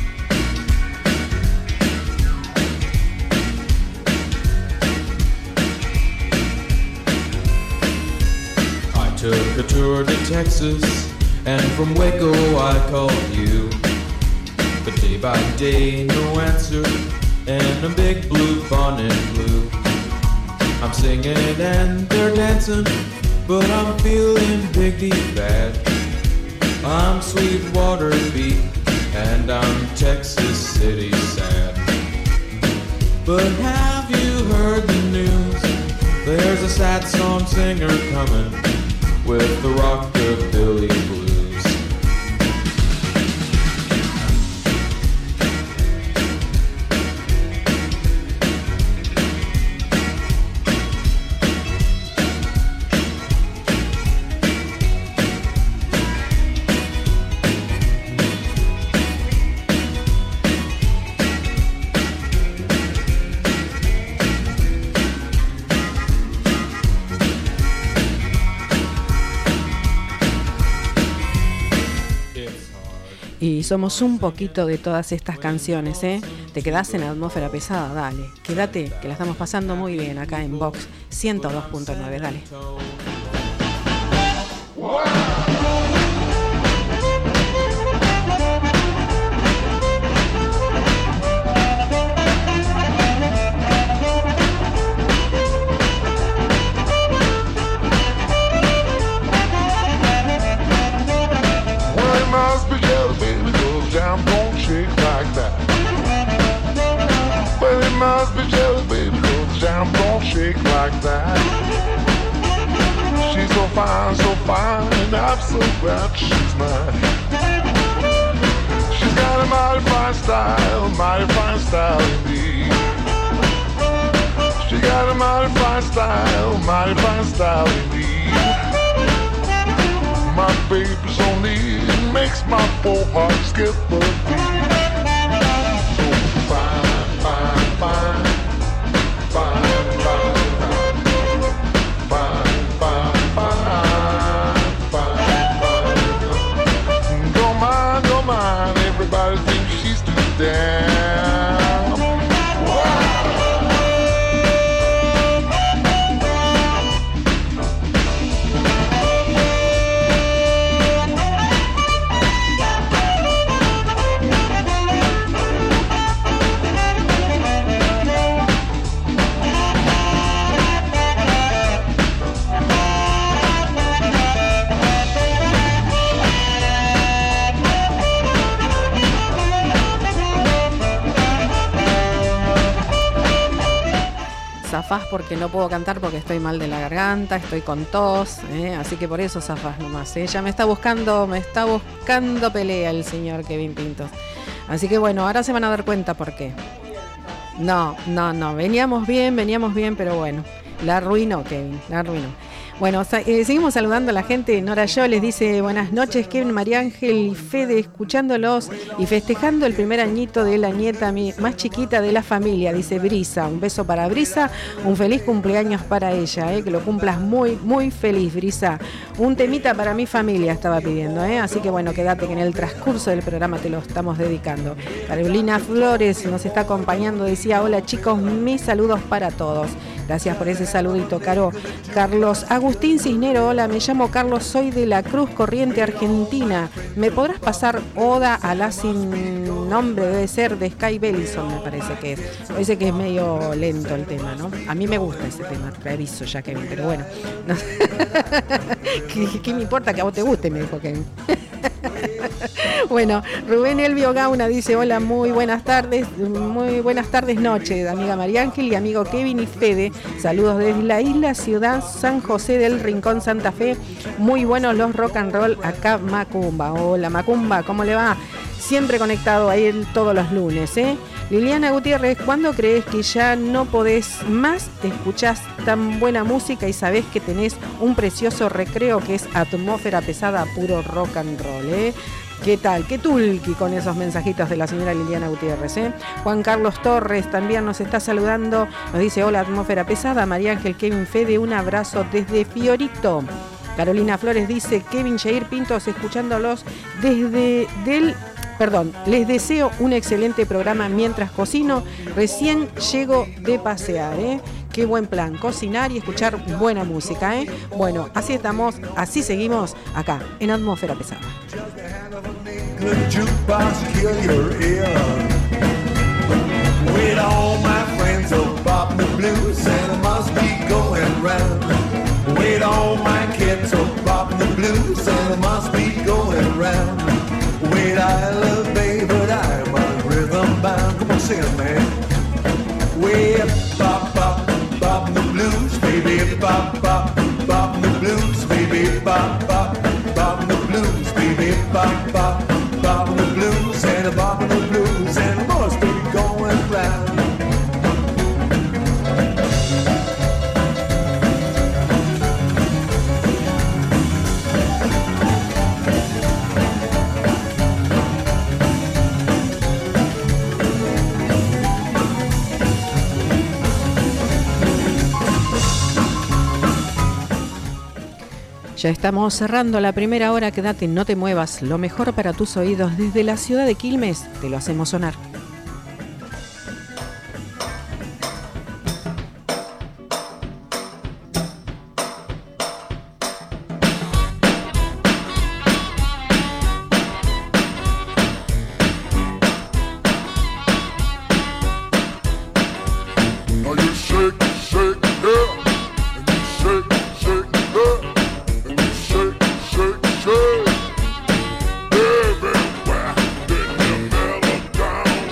I took a tour to Texas, and from Waco I called you. But day by day, no answer, and a big blue bonnet blue. I'm singing and they're dancing, but I'm feeling big deep bad. I'm Sweetwater beat, and I'm Texas City sad. But have you heard the news? There's a sad song singer coming with the rockabilly blues. Y somos un poquito de todas estas canciones, ¿eh? ¿Te quedás en Atmósfera Pesada? Dale, quédate, que la estamos pasando muy bien acá en Vox 102.9, dale. Jam don't shake like that. Well, it must be jealous, baby, 'cause jam don't shake like that. She's so fine, and I'm so glad she's mine. She's got a mighty fine style indeed. She got a mighty fine style indeed. My baby's only makes my poor heart skip a beat. So fine, fine, fine, fine, fine, fine, fine, fine, fine. Don't mind, everybody thinks she's too damn. Zafás porque no puedo cantar porque estoy mal de la garganta, estoy con tos, así que por eso zafás nomás. Ya me está buscando pelea el señor Kevin Pintos. Así que bueno, ahora se van a dar cuenta por qué. No, veníamos bien, pero bueno, la arruinó Kevin, la arruinó. Bueno, seguimos saludando a la gente. Nora Yo les dice buenas noches, Kevin, María Ángel y Fede, escuchándolos y festejando el primer añito de la nieta más chiquita de la familia, dice Brisa. Un beso para Brisa, un feliz cumpleaños para ella, que lo cumplas muy, muy feliz, Brisa. Un temita para mi familia estaba pidiendo, así que bueno, quédate que en el transcurso del programa te lo estamos dedicando. Carolina Flores nos está acompañando, decía, hola chicos, mis saludos para todos. Gracias por ese saludito, Caro. Carlos Agustín Cisnero, hola, me llamo Carlos, soy de La Cruz, Corriente, Argentina. ¿Me podrás pasar Oda a la sin nombre? Debe ser de Sky Bellison, me parece que es. Parece que es medio lento el tema, ¿no? A mí me gusta ese tema, te aviso ya, Kevin, pero bueno. No. ¿Qué me importa que a vos te guste? Me dijo Kevin. Bueno, Rubén Elvio Gauna dice, hola, muy buenas tardes, noche, amiga María Ángel y amigo Kevin y Fede. Saludos desde la isla Ciudad San José del Rincón Santa Fe. Muy buenos los rock and roll acá, Macumba. Hola, Macumba, ¿cómo le va? Siempre conectado ahí todos los lunes, Liliana Gutiérrez, ¿cuándo crees que ya no podés más? Escuchás tan buena música y sabés que tenés un precioso recreo que es atmósfera pesada, puro rock and roll, ¿Qué tal? ¿Qué tulqui con esos mensajitos de la señora Liliana Gutiérrez, Juan Carlos Torres también nos está saludando. Nos dice, hola, atmósfera pesada. María Ángel, Kevin, Fede, un abrazo desde Fiorito. Carolina Flores dice, Kevin, Jair Pintos, escuchándolos desde les deseo un excelente programa mientras cocino. Recién llego de pasear, Qué buen plan, cocinar y escuchar buena música, Bueno, así estamos, así seguimos acá en Atmósfera Pesada. With all my friends of Bob the Blues, Santa must be going round. With all my kids of Bob the Blues, Santa must be going round. With I love baby, but I'm a rhythm bound. Come on, sing it, man. With Bob, Bob, Bob the Blues, baby, Bob, Bob, Bob the Blues, baby, Bob, Bob, Bob the Blues, baby, Bob, Bob, Bob the Blues, and Bob the Blues, and must be going round. Ya estamos cerrando la primera hora, quédate, no te muevas. Lo mejor para tus oídos desde la ciudad de Quilmes, te lo hacemos sonar. Down.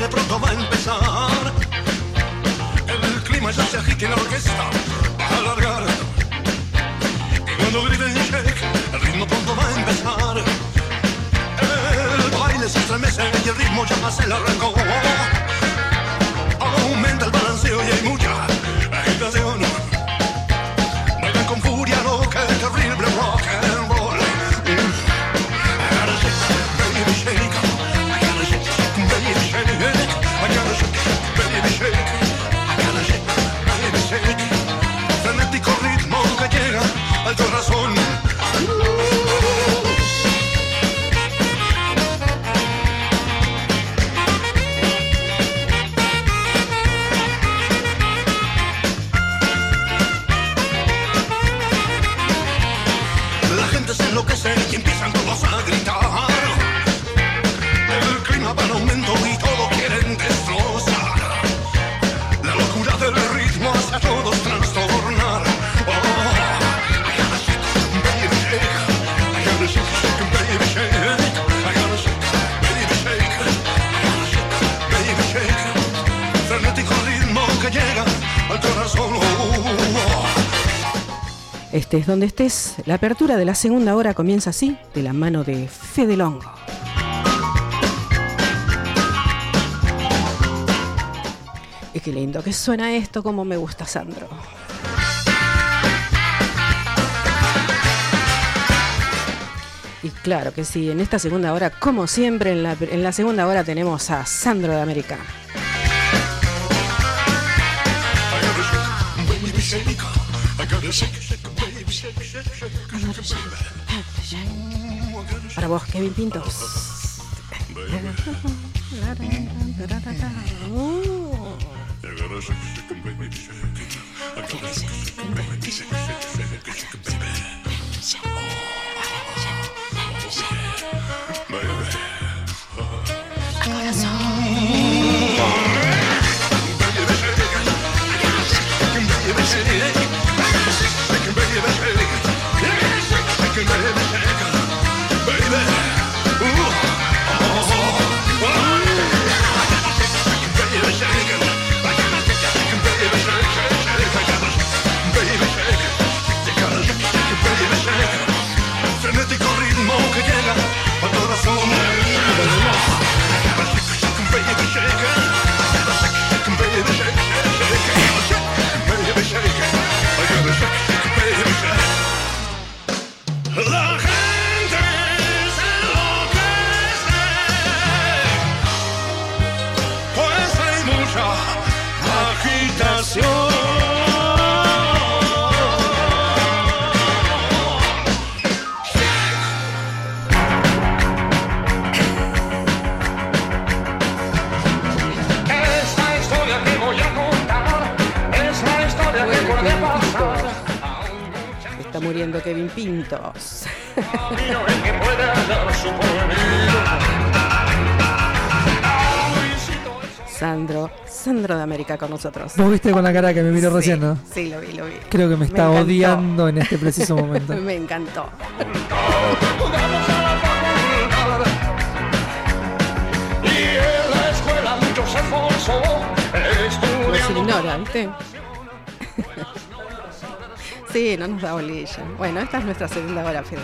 baile pronto va a empezar. El clima ya se agita y la orquesta va a alargar. Y cuando griten shake, el ritmo pronto va a empezar. El baile se estremece y el ritmo ya se le arrancó. Aumenta el balanceo y hay mucha agitación. Bailan con furia lo que es terrible rock and roll. I gotta shake, baby shake. I gotta shake, baby shake. I gotta shake, baby shake. I gotta shake, baby shake. Frenético ritmo que llega al corazón. Se enloquecen y empiezan todos a gritar. El clima va en aumento y todos quieren destrozar. La locura del ritmo hace a todos trastornar. Oh, I gotta shake, baby shake. I gotta shake, shake, baby shake. I gotta shake, baby shake. I gotta shake, baby shake. Frenético ritmo que llega al corazón. Estés donde estés, la apertura de la segunda hora comienza así, de la mano de Fede Longo. Y qué lindo que suena esto, como me gusta, Sandro. Y claro que sí, en esta segunda hora, como siempre, en la segunda hora tenemos a Sandro de América. Para vos, Kevin Pintos. Frenético ritmo que llega al corazón. La gente se enloquece, pues hay mucha agitación. Está muriendo Kevin Pintos. Sandro de América con nosotros. ¿Vos viste con la cara que me miró Sí, recién, no? Sí, lo vi. Creo que me está odiando en este preciso momento. Me encantó. Y en la escuela mucho se esforzó. Nos ignora, ¿viste? Sí, no nos da bolilla. Bueno, esta es nuestra segunda hora, Fede.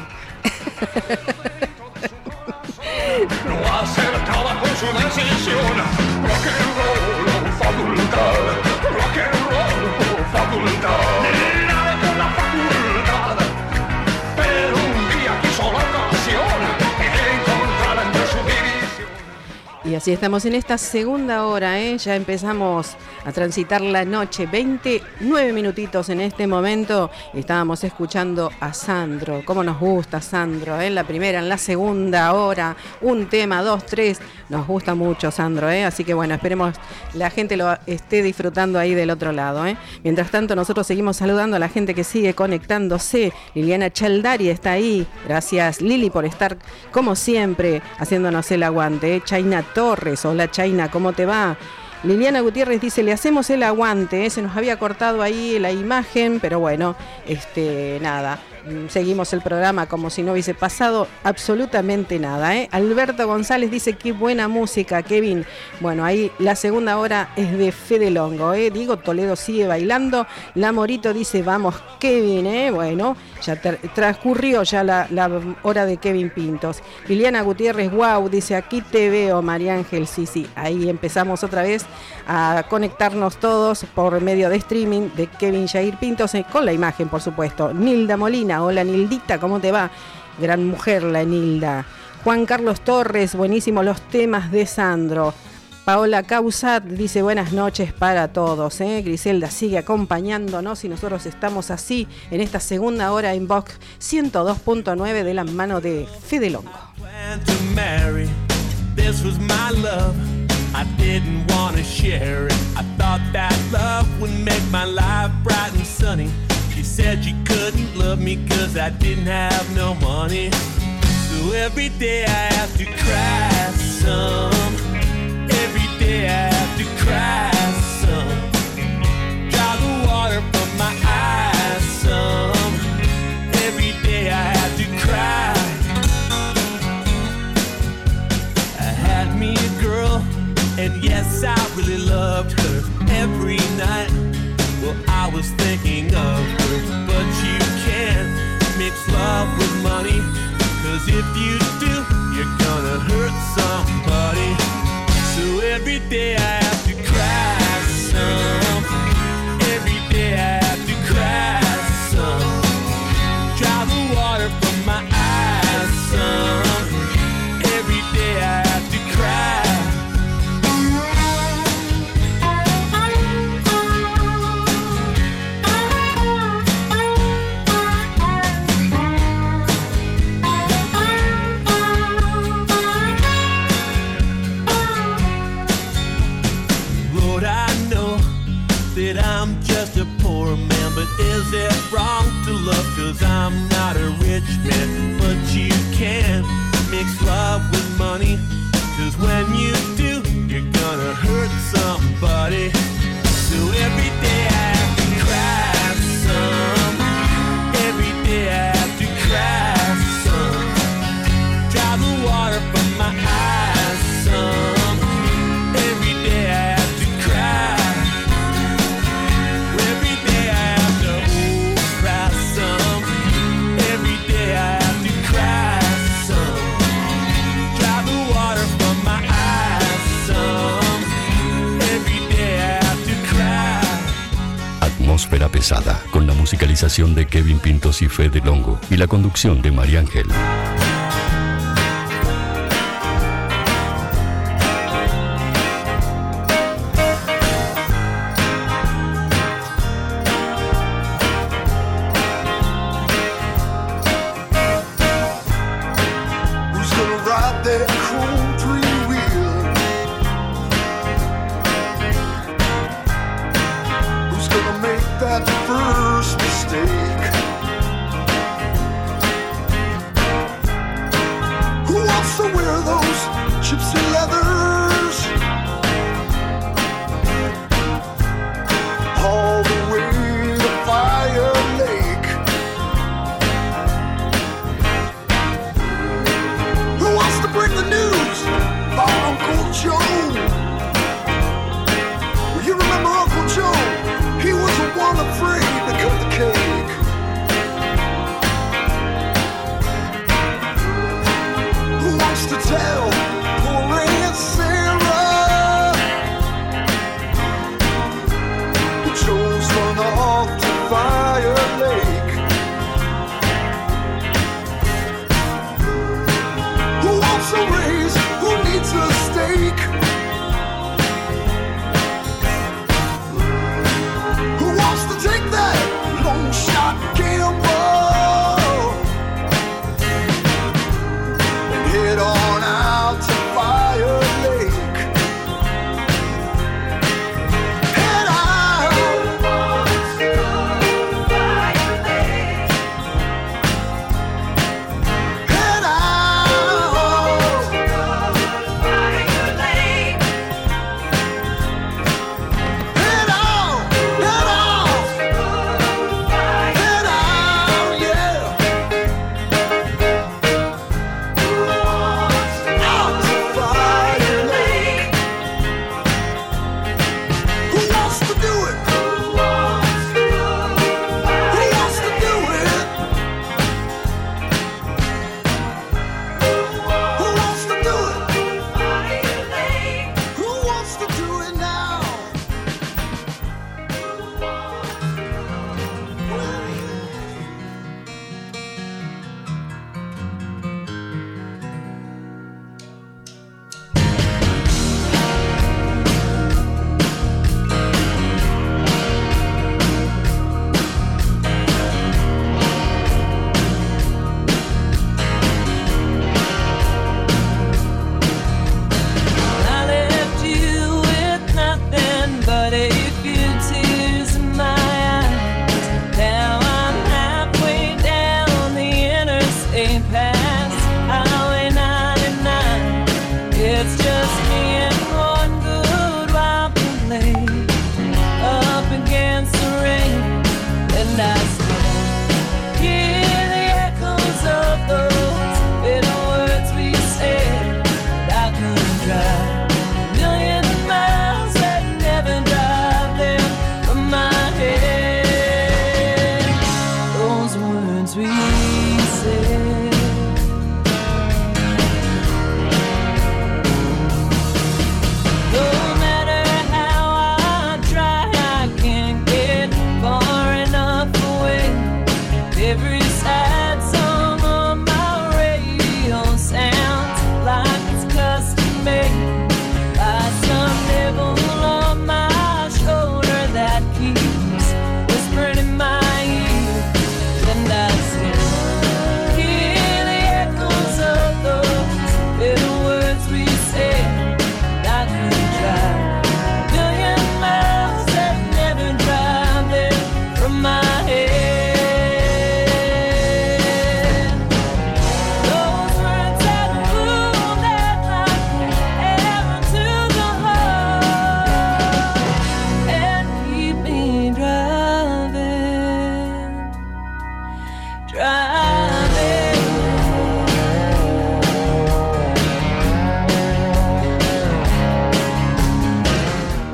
No acertaba con su decisión. Rock and roll, facultad. Rock and roll, facultad. Nada con la facultad. Pero un día quiso la ocasión encontrar entre su división. Y así estamos en esta segunda hora, ¿eh? Ya empezamos a transitar la noche, 29 minutitos en este momento. Estábamos escuchando a Sandro, cómo nos gusta Sandro, en la primera, en la segunda hora, un tema, 2, 3, nos gusta mucho Sandro, así que bueno, esperemos la gente lo esté disfrutando ahí del otro lado. Mientras tanto, nosotros seguimos saludando a la gente que sigue conectándose. Liliana Chaldari está ahí, gracias Lili por estar como siempre haciéndonos el aguante. Chaina Torres, hola Chaina, ¿cómo te va? Liliana Gutiérrez dice, le hacemos el aguante, se nos había cortado ahí la imagen, pero bueno, nada, seguimos el programa como si no hubiese pasado absolutamente nada, ¿eh? Alberto González dice: qué buena música, Kevin. Bueno, ahí la segunda hora es de Fede Longo, ¿eh? Diego Toledo sigue bailando. La Morito dice: vamos, Kevin, ¿eh? Bueno, ya transcurrió ya la hora de Kevin Pintos. Liliana Gutiérrez: wow, dice: aquí te veo, María Ángel. Sí, ahí empezamos otra vez a conectarnos todos por medio de streaming de Kevin Jair Pintos, con la imagen, por supuesto. Nilda Molina: hola Nildita, ¿cómo te va? Gran mujer la Nilda. Juan Carlos Torres: buenísimos los temas de Sandro. Paola Causat dice: buenas noches para todos, ¿eh? Griselda sigue acompañándonos y nosotros estamos así en esta segunda hora en Vox 102.9 de la mano de Fede Longo. This was my love, I didn't want to share it. I thought that love would make my life bright and sunny. She said she couldn't love me cause I didn't have no money. So every day I have to cry some. Every day I have to cry some. Draw the water from my eyes some. Every day I have to cry. Me a girl, and yes, I really loved her every night. Well, I was thinking of her, but you can't mix love with money, cause if you do, you're gonna hurt somebody. So every day I have to cry some. Every day I have to cry some. Dry the water from my eyes some. Every day I have to cry. Lord, I know that I'm just a poor man, but is it wrong to love? Cause I'm not a rich man, but you can't mix love with money, cause when you do, you're gonna hurt somebody. So every day I have to cry some. Every day I have to cry some. Dry the water from my eyes some. Every day I have to cry. Every day I have to cry some. Every day I have to cry some. Dry the water from my eyes some. Every day I have to cry. Atmósfera pesada, con la musicalización de Kevin Pintos y Fede Longo y la conducción de María Ángel. First mistake.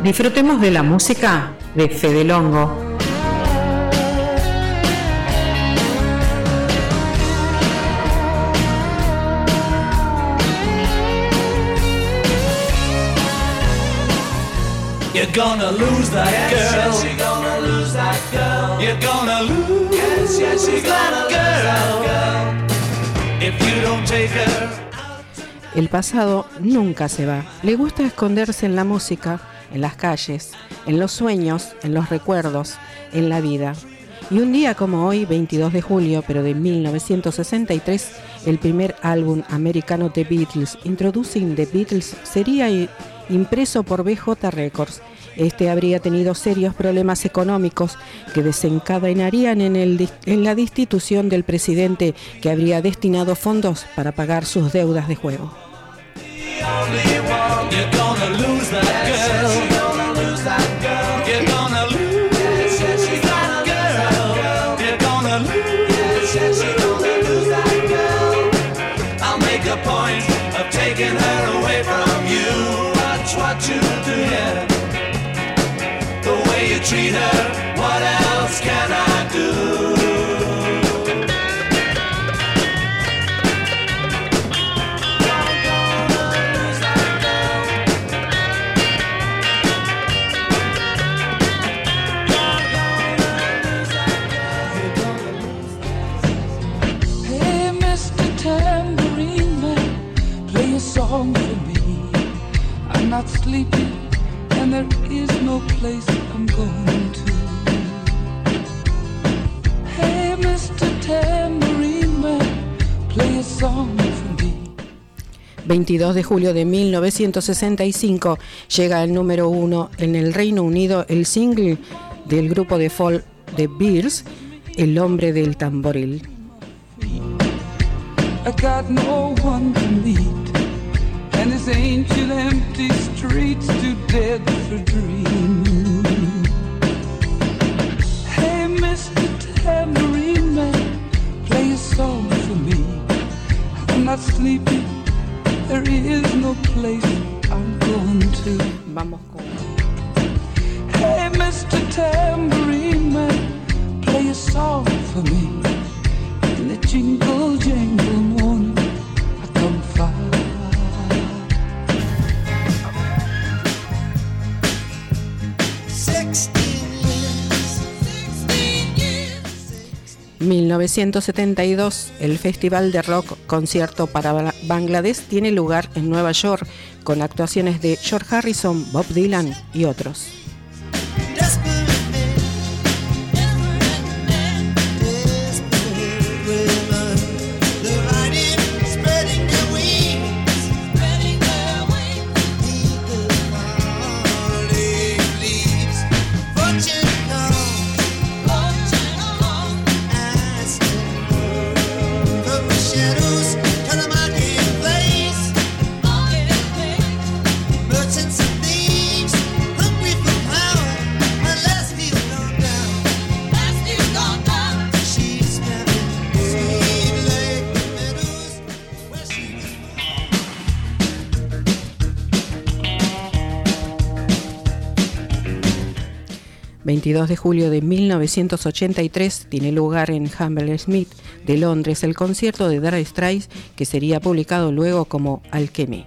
Disfrutemos de la música de Fede Longo. You're gonna lose that girl. Yes, you're gonna lose that girl. You're gonna lose. Yes, you're gonna lose that girl. If you don't take her. El pasado nunca se va. Le gusta esconderse en la música, en las calles, en los sueños, en los recuerdos, en la vida. Y un día como hoy, 22 de julio, pero de 1963, el primer álbum americano The Beatles, Introducing the Beatles, sería impreso por BJ Records. Este habría tenido serios problemas económicos que desencadenarían en la destitución del presidente, que habría destinado fondos para pagar sus deudas de juego. What you do, yeah. The way you treat her, what else can I do? Hey, Mr. Tambourine Man, play a song for me. I'm not sleepy, and there is no place I'm going to. Hey, Mr. Tambourine Man, play a song for me. 22 de julio de 1965 llega al número 1 en el Reino Unido el single del grupo de folk The Beatles, El hombre del tamboril. I got no one to meet. And this ancient empty streets too dead for dreaming. Hey, Mr. Tambourine Man, play a song for me. I'm not sleepy, there is no place I'm going to. Vamos con... Hey, Mr. Tambourine Man, play a song for me. In the jingle jangle morning, I come fire. 1972, el Festival de Rock Concierto para Bangladesh tiene lugar en Nueva York con actuaciones de George Harrison, Bob Dylan y otros. El 22 de julio de 1983 tiene lugar en Hammersmith de Londres el concierto de Dire Straits, que sería publicado luego como Alchemy.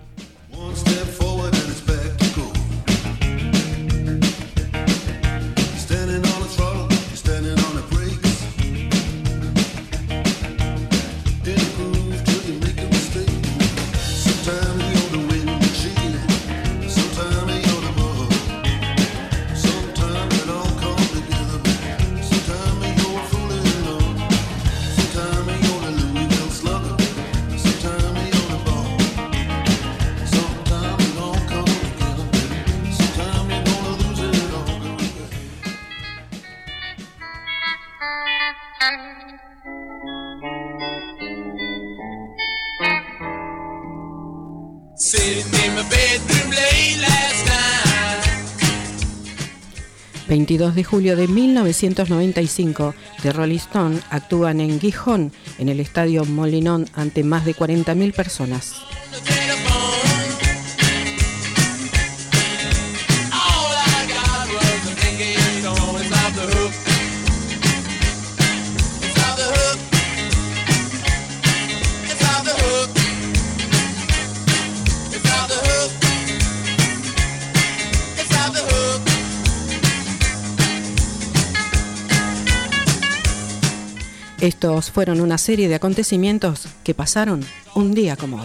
Sitting in my bedroom late last night. 22 de julio de 1995, The Rolling Stones actúan en Gijón, en el estadio Molinón, ante más de 40.000 personas. All I Estos fueron una serie de acontecimientos que pasaron un día como hoy.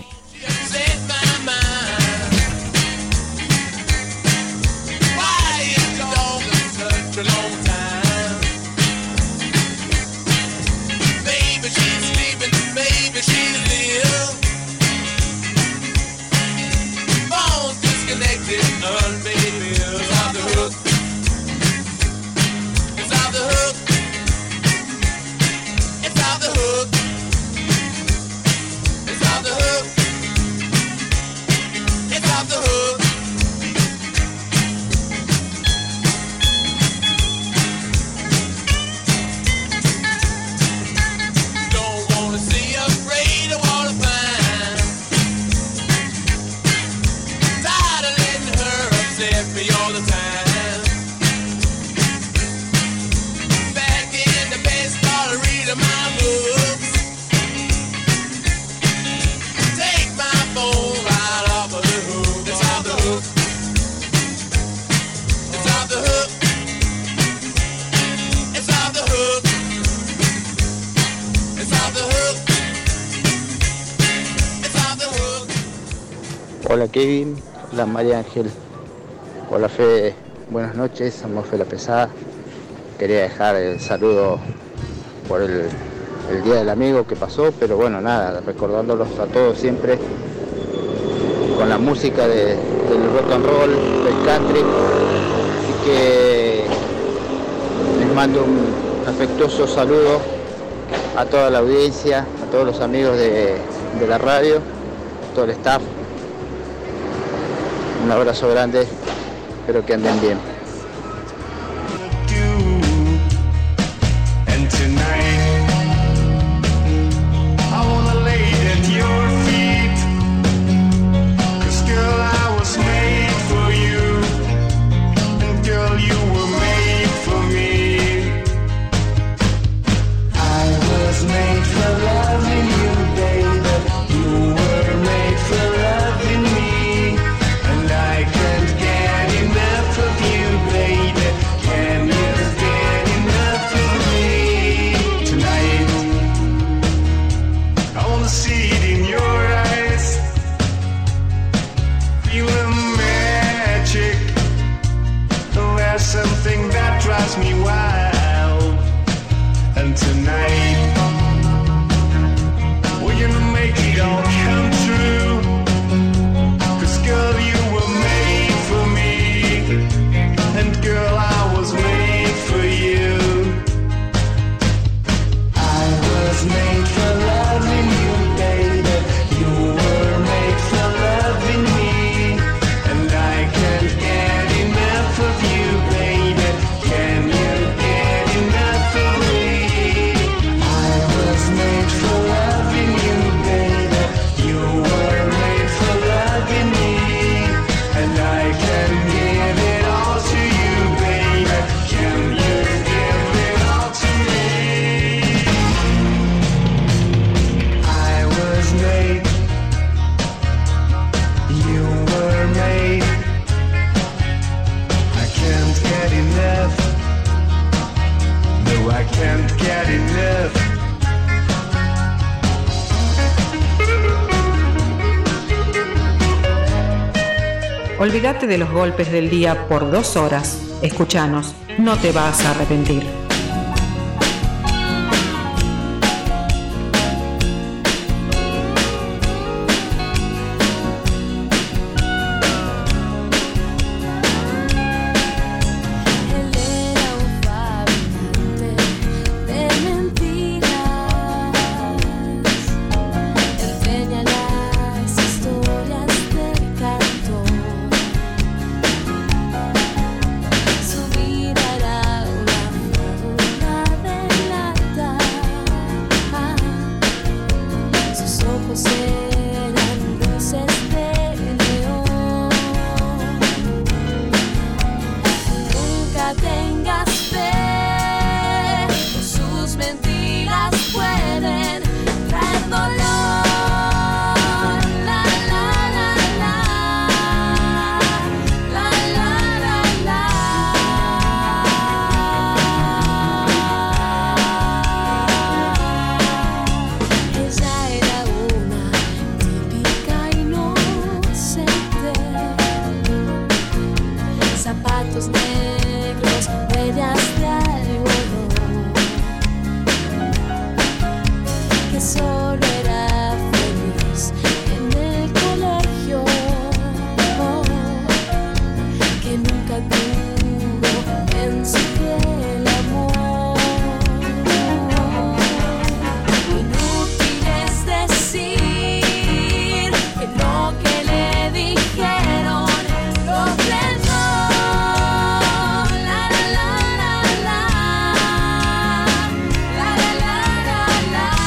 Hola Kevin, hola María Ángel, hola Fede, buenas noches, somos Fe La Pesada. Quería dejar el saludo por el Día del Amigo que pasó, pero bueno, nada, recordándolos a todos siempre con la música del rock and roll, del country, así que les mando un afectuoso saludo a toda la audiencia, a todos los amigos de la radio, a todo el staff. Un abrazo grande, espero que anden bien. Olvídate de los golpes del día por 2 horas. Escuchanos, no te vas a arrepentir. Subir al aula zapatos negros, huellas de algodón, que solo era feliz en el colegio, que nunca tuvo en su piel amor. Inútil es decir que lo que le dijeron lo creyó. La la la la la, la la la la la.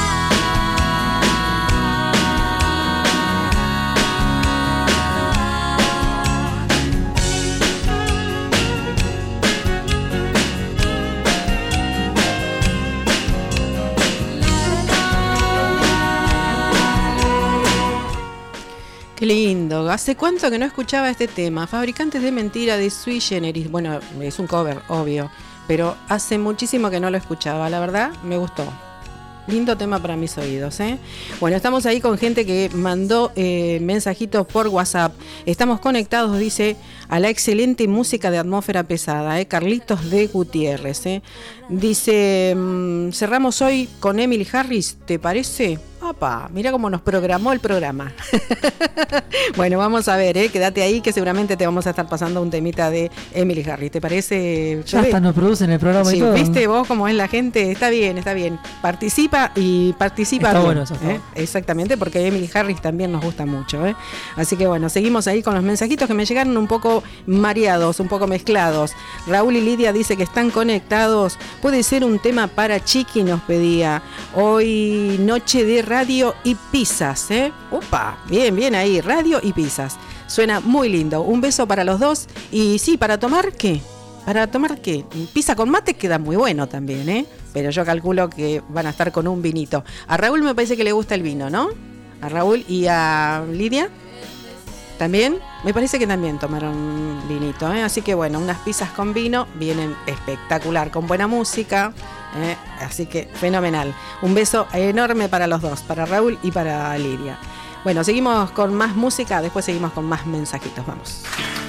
Qué lindo. ¿Hace cuánto que no escuchaba este tema? Fabricantes de Mentira de Sui Generis. Bueno, es un cover, obvio, pero hace muchísimo que no lo escuchaba. La verdad, me gustó. Lindo tema para mis oídos, ¿eh? Bueno, estamos ahí con gente que mandó mensajitos por WhatsApp. Estamos conectados, dice, a la excelente música de Atmósfera Pesada, Carlitos de Gutiérrez, Dice, cerramos hoy con Emily Harris, ¿te parece? Opa, mira cómo nos programó el programa. Bueno, vamos a ver, quédate ahí que seguramente te vamos a estar pasando un temita de Emily Harris, ¿te parece? Ya hasta nos producen el programa, sí, y todo. ¿Viste vos cómo es la gente? Está bien, está bien. Participa y participa está bien, bueno eso, exactamente, porque Emily Harris también nos gusta mucho, Así que bueno, seguimos ahí con los mensajitos que me llegaron un poco mareados, un poco mezclados. Raúl y Lidia dice que están conectados. Puede ser un tema para Chiqui, nos pedía. Hoy noche de radio y pizzas, Opa, bien, bien ahí, radio y pizzas. Suena muy lindo. Un beso para los dos. Y sí, ¿para tomar qué? ¿Para tomar qué? Pizza con mate queda muy bueno también, Pero yo calculo que van a estar con un vinito. A Raúl me parece que le gusta el vino, ¿no? A Raúl y a Lidia también. Me parece que también tomaron vinito, Así que bueno, unas pizzas con vino vienen espectacular, con buena música, así que fenomenal. Un beso enorme para los dos, para Raúl y para Lidia. Bueno, seguimos con más música, después seguimos con más mensajitos, vamos.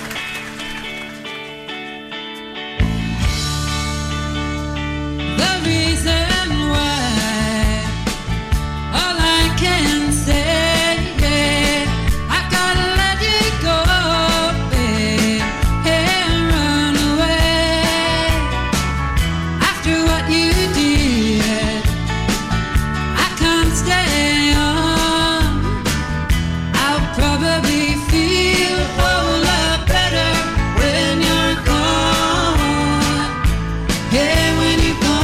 The reason why, all I can say, I've gotta let you go, babe, and run away. After what you did, I can't stay on. I'll probably feel a whole lot better when you're gone. Yeah, when you're gone.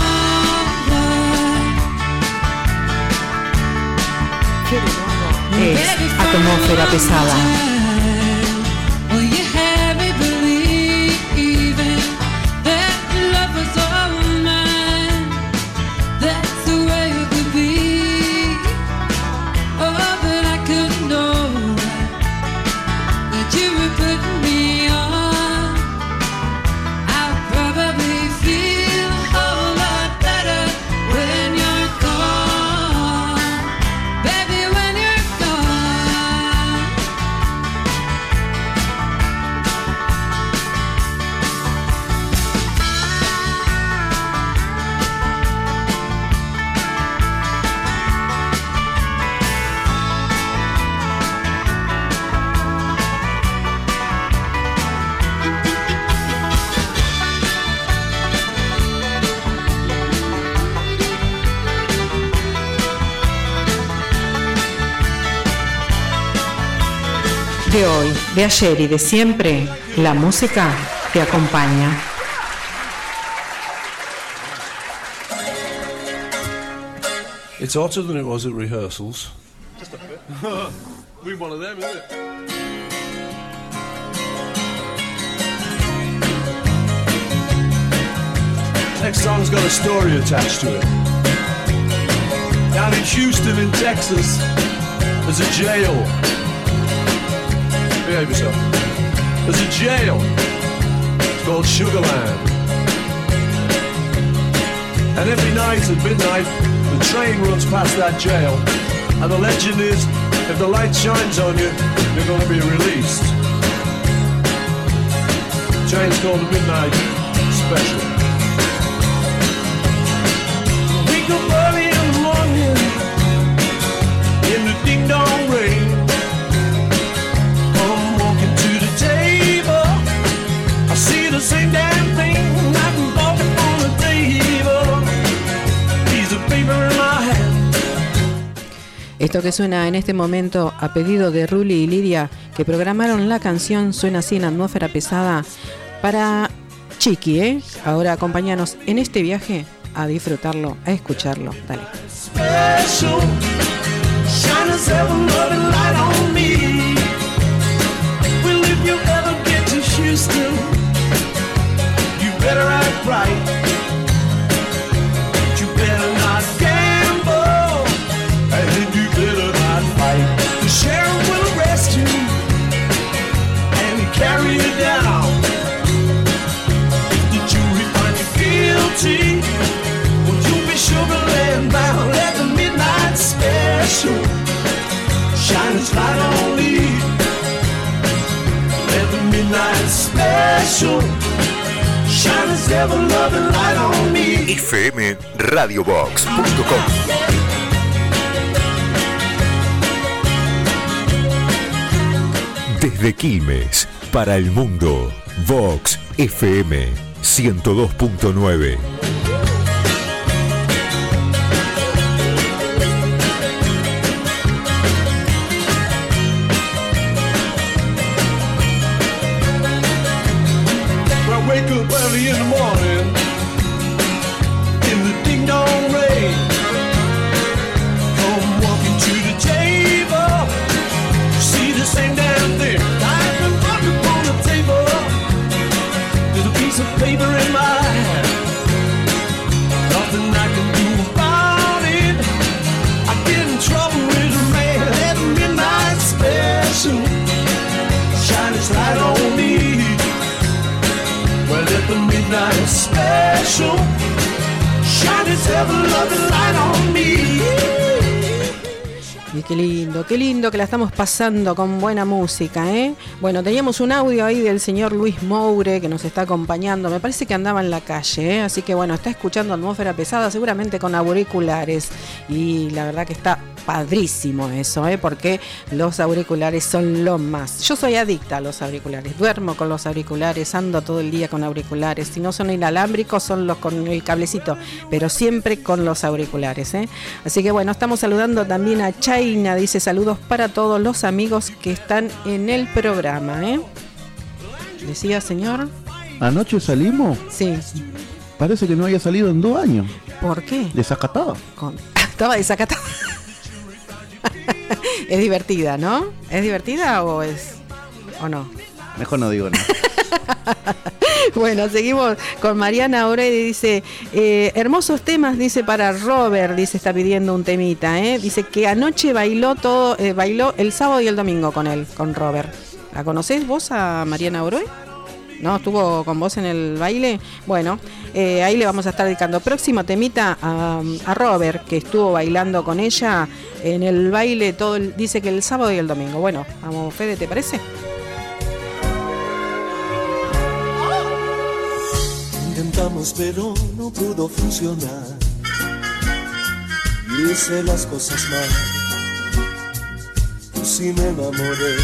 Es Atmósfera Pesada. Well, you had me believing that love was all mine. That's the way it would be. Oh, but I couldn't know that you were putting me on. I'll probably feel a whole lot better when you're gone. Baby, when you're gone. De hoy, de ayer y de siempre, la música te acompaña. It's hotter than it was at rehearsals. Just a bit. We one of them, isn't it? Next song's got a story attached to it. Down in Houston in Texas, there's a jail. Behave yourself. There's a jail. It's called Sugarland. And every night at midnight, the train runs past that jail. And the legend is, if the light shines on you, you're going to be released. Train's called the Midnight Special. Wake up early in the morning in the ding-dong rain. Come walking to the table. I see the same damn thing I've been walking on the table. Piece of paper in my hand. Esto que suena en este momento a pedido de Ruli y Lidia, que programaron la canción, suena así en Atmósfera Pesada para Chiqui, ¿eh? Ahora acompáñanos en este viaje a disfrutarlo, a escucharlo. Dale. Special, shine a seven-loving light on me. Well, if you ever get to Houston, you better act right. You better not gamble, and you better not fight. The sheriff will arrest you and carry you down. If the jury finds you guilty, well, you'll be sugar-land bound. Let the midnight special shine its light on me. Let the midnight special shine its ever-loving light on me. fmradiobox.com. Desde Quilmes, para el mundo, Vox FM 102.9. Well, I wake up early in the morning in the ding-dong rain. Come walking to the table. See the same damn thing I've been walking on the table. There's a piece of paper in my hand. Nothing I can do about it. I get in trouble with a man at midnight special. Shine its light on me. Well, let the midnight special shine its ever-loving light on me. Y qué lindo que la estamos pasando con buena música, ¿eh? Bueno, teníamos un audio ahí del señor Luis Moure que nos está acompañando. Me parece que andaba en la calle, ¿eh? Así que bueno, está escuchando Atmósfera Pesada, seguramente con auriculares. Y la verdad que está padrísimo eso, ¿eh? Porque los auriculares son lo más. Yo soy adicta a los auriculares, duermo con los auriculares, ando todo el día con auriculares. Si no son inalámbricos, son los con el cablecito, pero siempre con los auriculares, ¿eh? Así que bueno, estamos saludando también a Chaina, dice saludos para todos los amigos que están en el programa, ¿eh? Decía, señor. ¿Anoche salimos? Sí. Parece que no había salido en 2 años. ¿Por qué? Desacatada. Estaba desacatada. Es divertida, ¿no? ¿Es divertida o no? Mejor no digo nada. Bueno, seguimos con Mariana Oredi, dice, hermosos temas, dice, para Robert, dice, está pidiendo un temita, dice que anoche bailó el sábado y el domingo con él, con Robert. ¿La conocés vos a Mariana Oredi? ¿No? ¿Estuvo con vos en el baile? Bueno, ahí le vamos a estar dedicando próximo temita a Robert, que estuvo bailando con ella en el baile dice que el sábado y el domingo. Bueno, vamos, Fede, ¿te parece? Intentamos pero no pudo funcionar. Hice las cosas mal, pues sí me enamoré.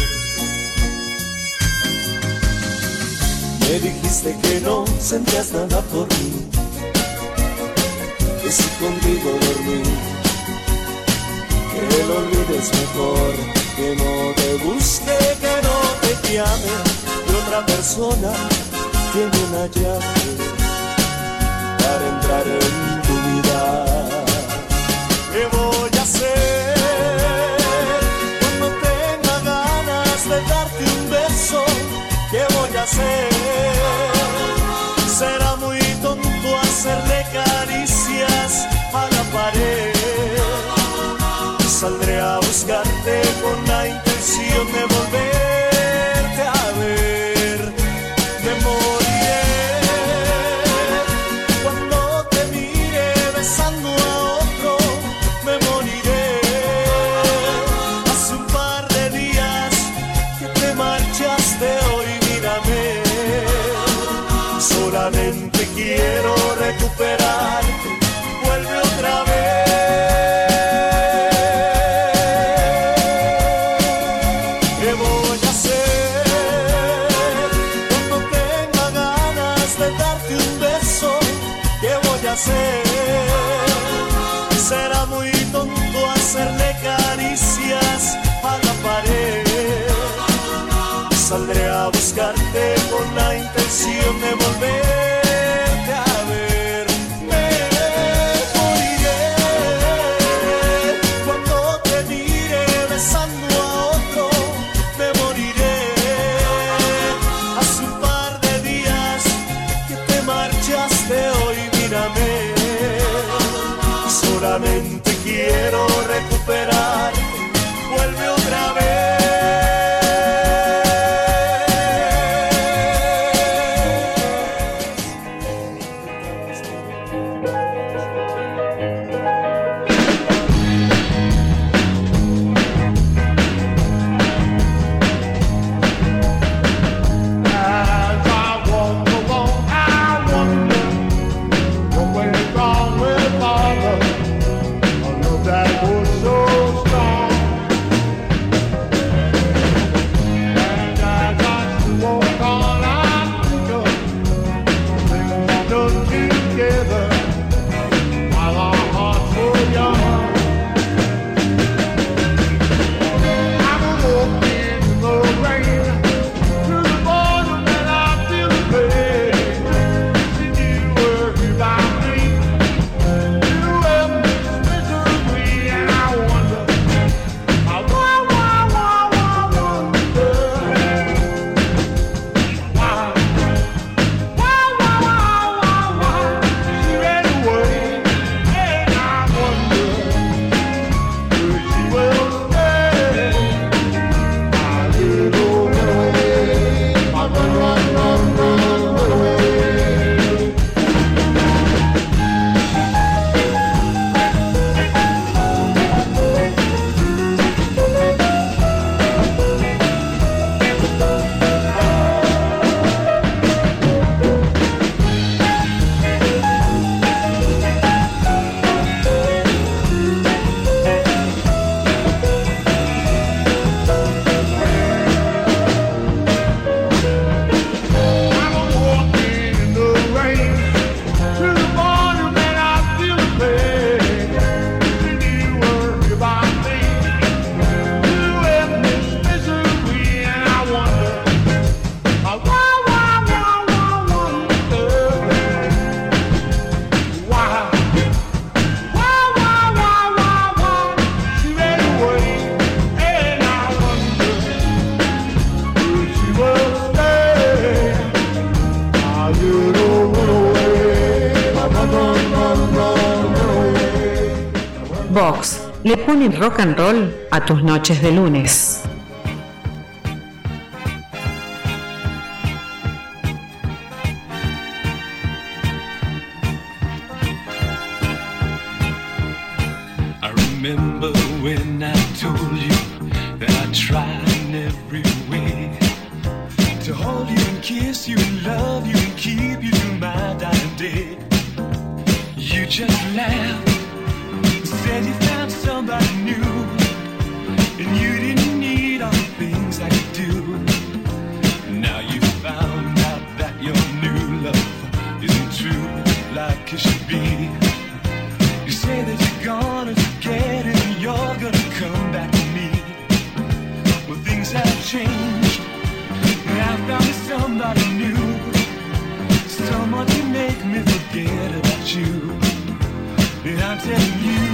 Me dijiste que no sentías nada por mí, que si contigo dormí, que lo olvides mejor, que no te busque, que no te llame, que otra persona tiene una llave para entrar en tu vida. ¿Qué voy a hacer cuando tenga ganas de darte un beso? ¿Qué voy a hacer? Será muy tonto hacerle caricias a la pared. Saldré a buscarte con la intención de volverte a ver. Me moriré cuando te mire solamente quiero recuperar. Vuelve otra vez. ¿Qué voy a hacer cuando tenga ganas de darte un beso? ¿Qué voy a hacer? Será muy tonto hacerle caricias a la pared. Saldré a buscarte con la intención de volverte a ver. Me moriré cuando te mire besando a otro. Me moriré. Hace un par de días que te marchaste, hoy mírame. Solamente quiero recuperar. Vuelve otra vez. Vox le pone rock and roll a tus noches de lunes. I remember when I told you that I tried in every way to hold you and kiss you and love you and keep you to my dying day. You just laughed, said you found somebody new, and you didn't need all the things I could do. Now you found out that your new love isn't true like it should be. You say that you're gonna forget it and you're gonna come back to me. Well, things have changed, and I found somebody new, someone to make me forget about you. And I'm telling you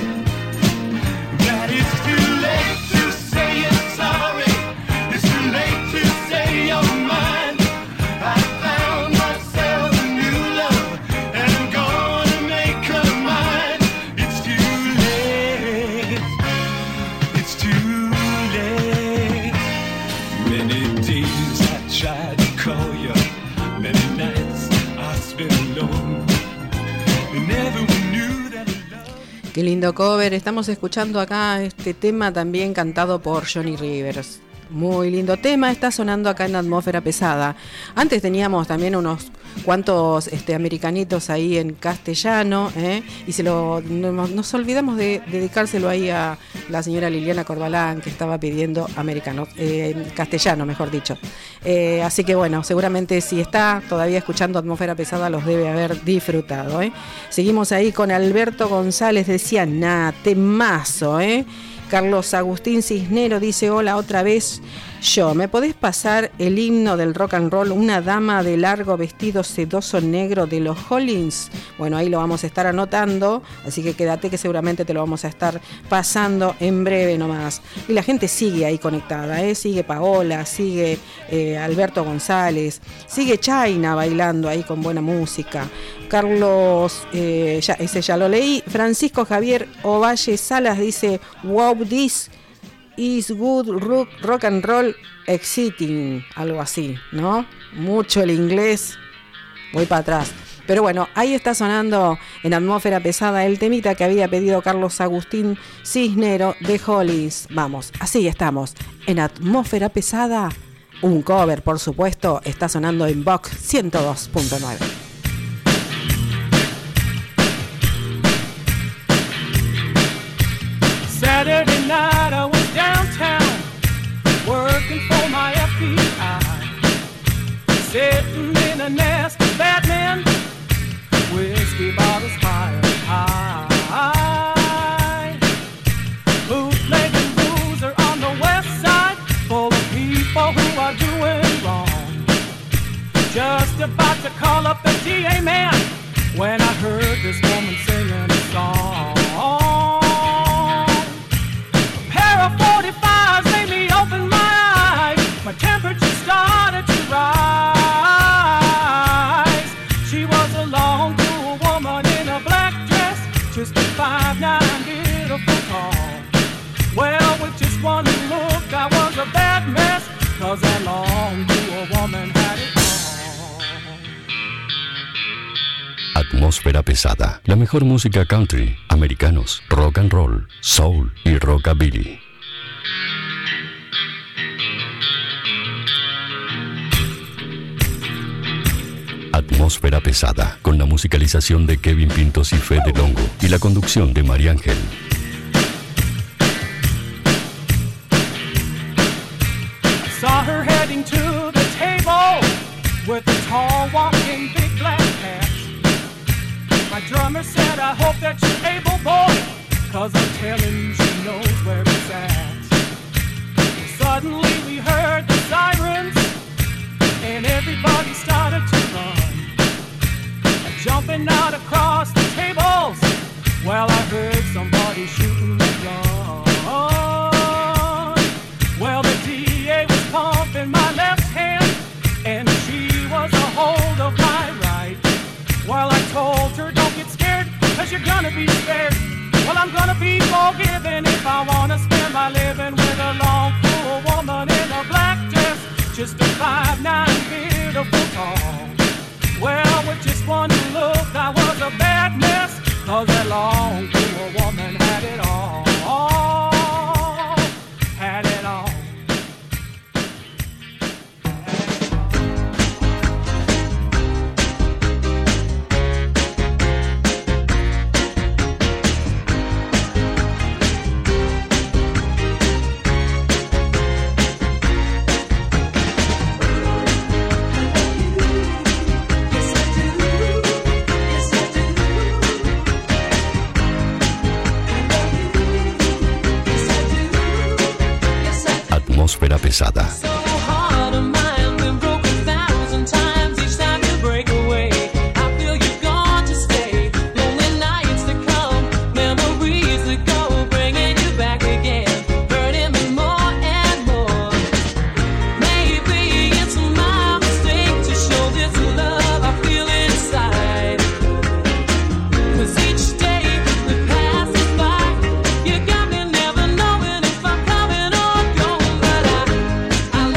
that it's too late to say you're sorry. It's too late to say you're mine. I found myself a new love, and I'm gonna make her mine. It's too late. It's too late. Many days I tried to call you, many nights I spent alone, and everyone knew. Qué lindo cover, estamos escuchando acá este tema también cantado por Johnny Rivers. Muy lindo tema, está sonando acá en Atmósfera Pesada. Antes teníamos también unos cuántos americanitos ahí en castellano, y nos olvidamos de dedicárselo ahí a la señora Liliana Corbalán, que estaba pidiendo americano, castellano, mejor dicho. Así que bueno, seguramente si está todavía escuchando Atmósfera Pesada los debe haber disfrutado. Seguimos ahí con Alberto González, decía, temazo, Carlos Agustín Cisnero dice, hola otra vez yo, ¿me podés pasar el himno del rock and roll, Una dama de largo vestido sedoso negro de los Hollins? Bueno, ahí lo vamos a estar anotando, así que quédate que seguramente te lo vamos a estar pasando en breve nomás. Y la gente sigue ahí conectada, sigue Paola, sigue Alberto González, sigue China bailando ahí con buena música. Carlos, ese ya lo leí. Francisco Javier Ovalle Salas dice, wow, this is good rock and roll exciting, algo así, ¿no? Mucho el inglés, voy para atrás. Pero bueno, ahí está sonando en Atmósfera Pesada el temita que había pedido Carlos Agustín Cisnero de Hollins. Vamos, así estamos en Atmósfera Pesada. Un cover, por supuesto, está sonando en Vox 102.9. Saturday night I was downtown working for my FBI, sitting in a nest of Batman, whiskey bottles higher high. Bootleg and boozer on the west side, full of people who are doing wrong. Just about to call up the DA man when I heard this woman singing a song. 45s made me open my eyes. My temperature started to rise. She was alone to a woman in a black dress, just a 5'9", beautiful tall. Well, with just one look, I was a bad mess, 'cause I longed to a woman had it all. Atmósfera Pesada, la mejor música country, americanos, rock and roll, soul y rockabilly. Atmósfera Pesada, con la musicalización de Kevin Pintos y Fede Longo y la conducción de María Ángel. I saw her heading to the table with a tall walking big black hat. My drummer said, I hope that you're able, boy, 'cause I'm telling you she knows where it's at. Suddenly we heard the sirens and everybody started to run. Jumping out across the tables, well, I heard somebody shooting the gun. Well, the DA was pumping my left hand, and she was a hold of my right. Well, I told her, don't get scared, 'cause you're gonna be spared. Well, I'm gonna be forgiven if I wanna spend my living with a long, cool woman in a black dress, just a 5'9", beautiful tall. Well, with just one look, I was a bad mess, 'cause that long, cool woman had it all, had it all. Atmósfera Pesada. I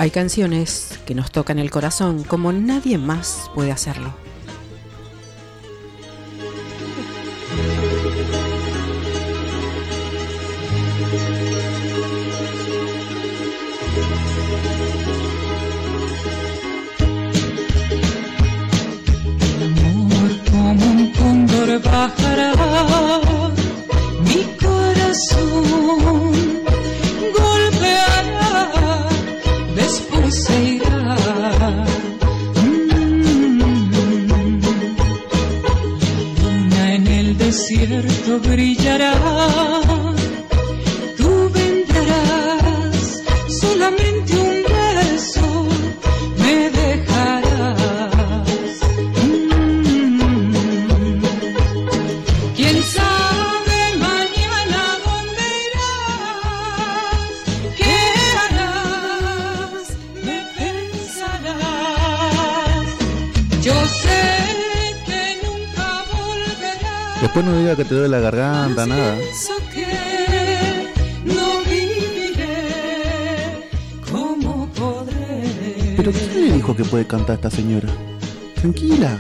Hay canciones que nos tocan el corazón como nadie más puede hacerlo. Como un cóndor bajará mi corazón, golpeará, después se irá. Luna en el desierto brillará, tú vendrás, solamente un beso me dejarás. ¿Quién sabe mañana dónde irás? ¿Qué harás? Me pensarás. Yo sé que nunca volverás. Después no diga que te duele la garganta, nada. Pienso que no viviré. ¿Cómo podré? ¿Pero quién le dijo que puede cantar esta señora? Tranquila.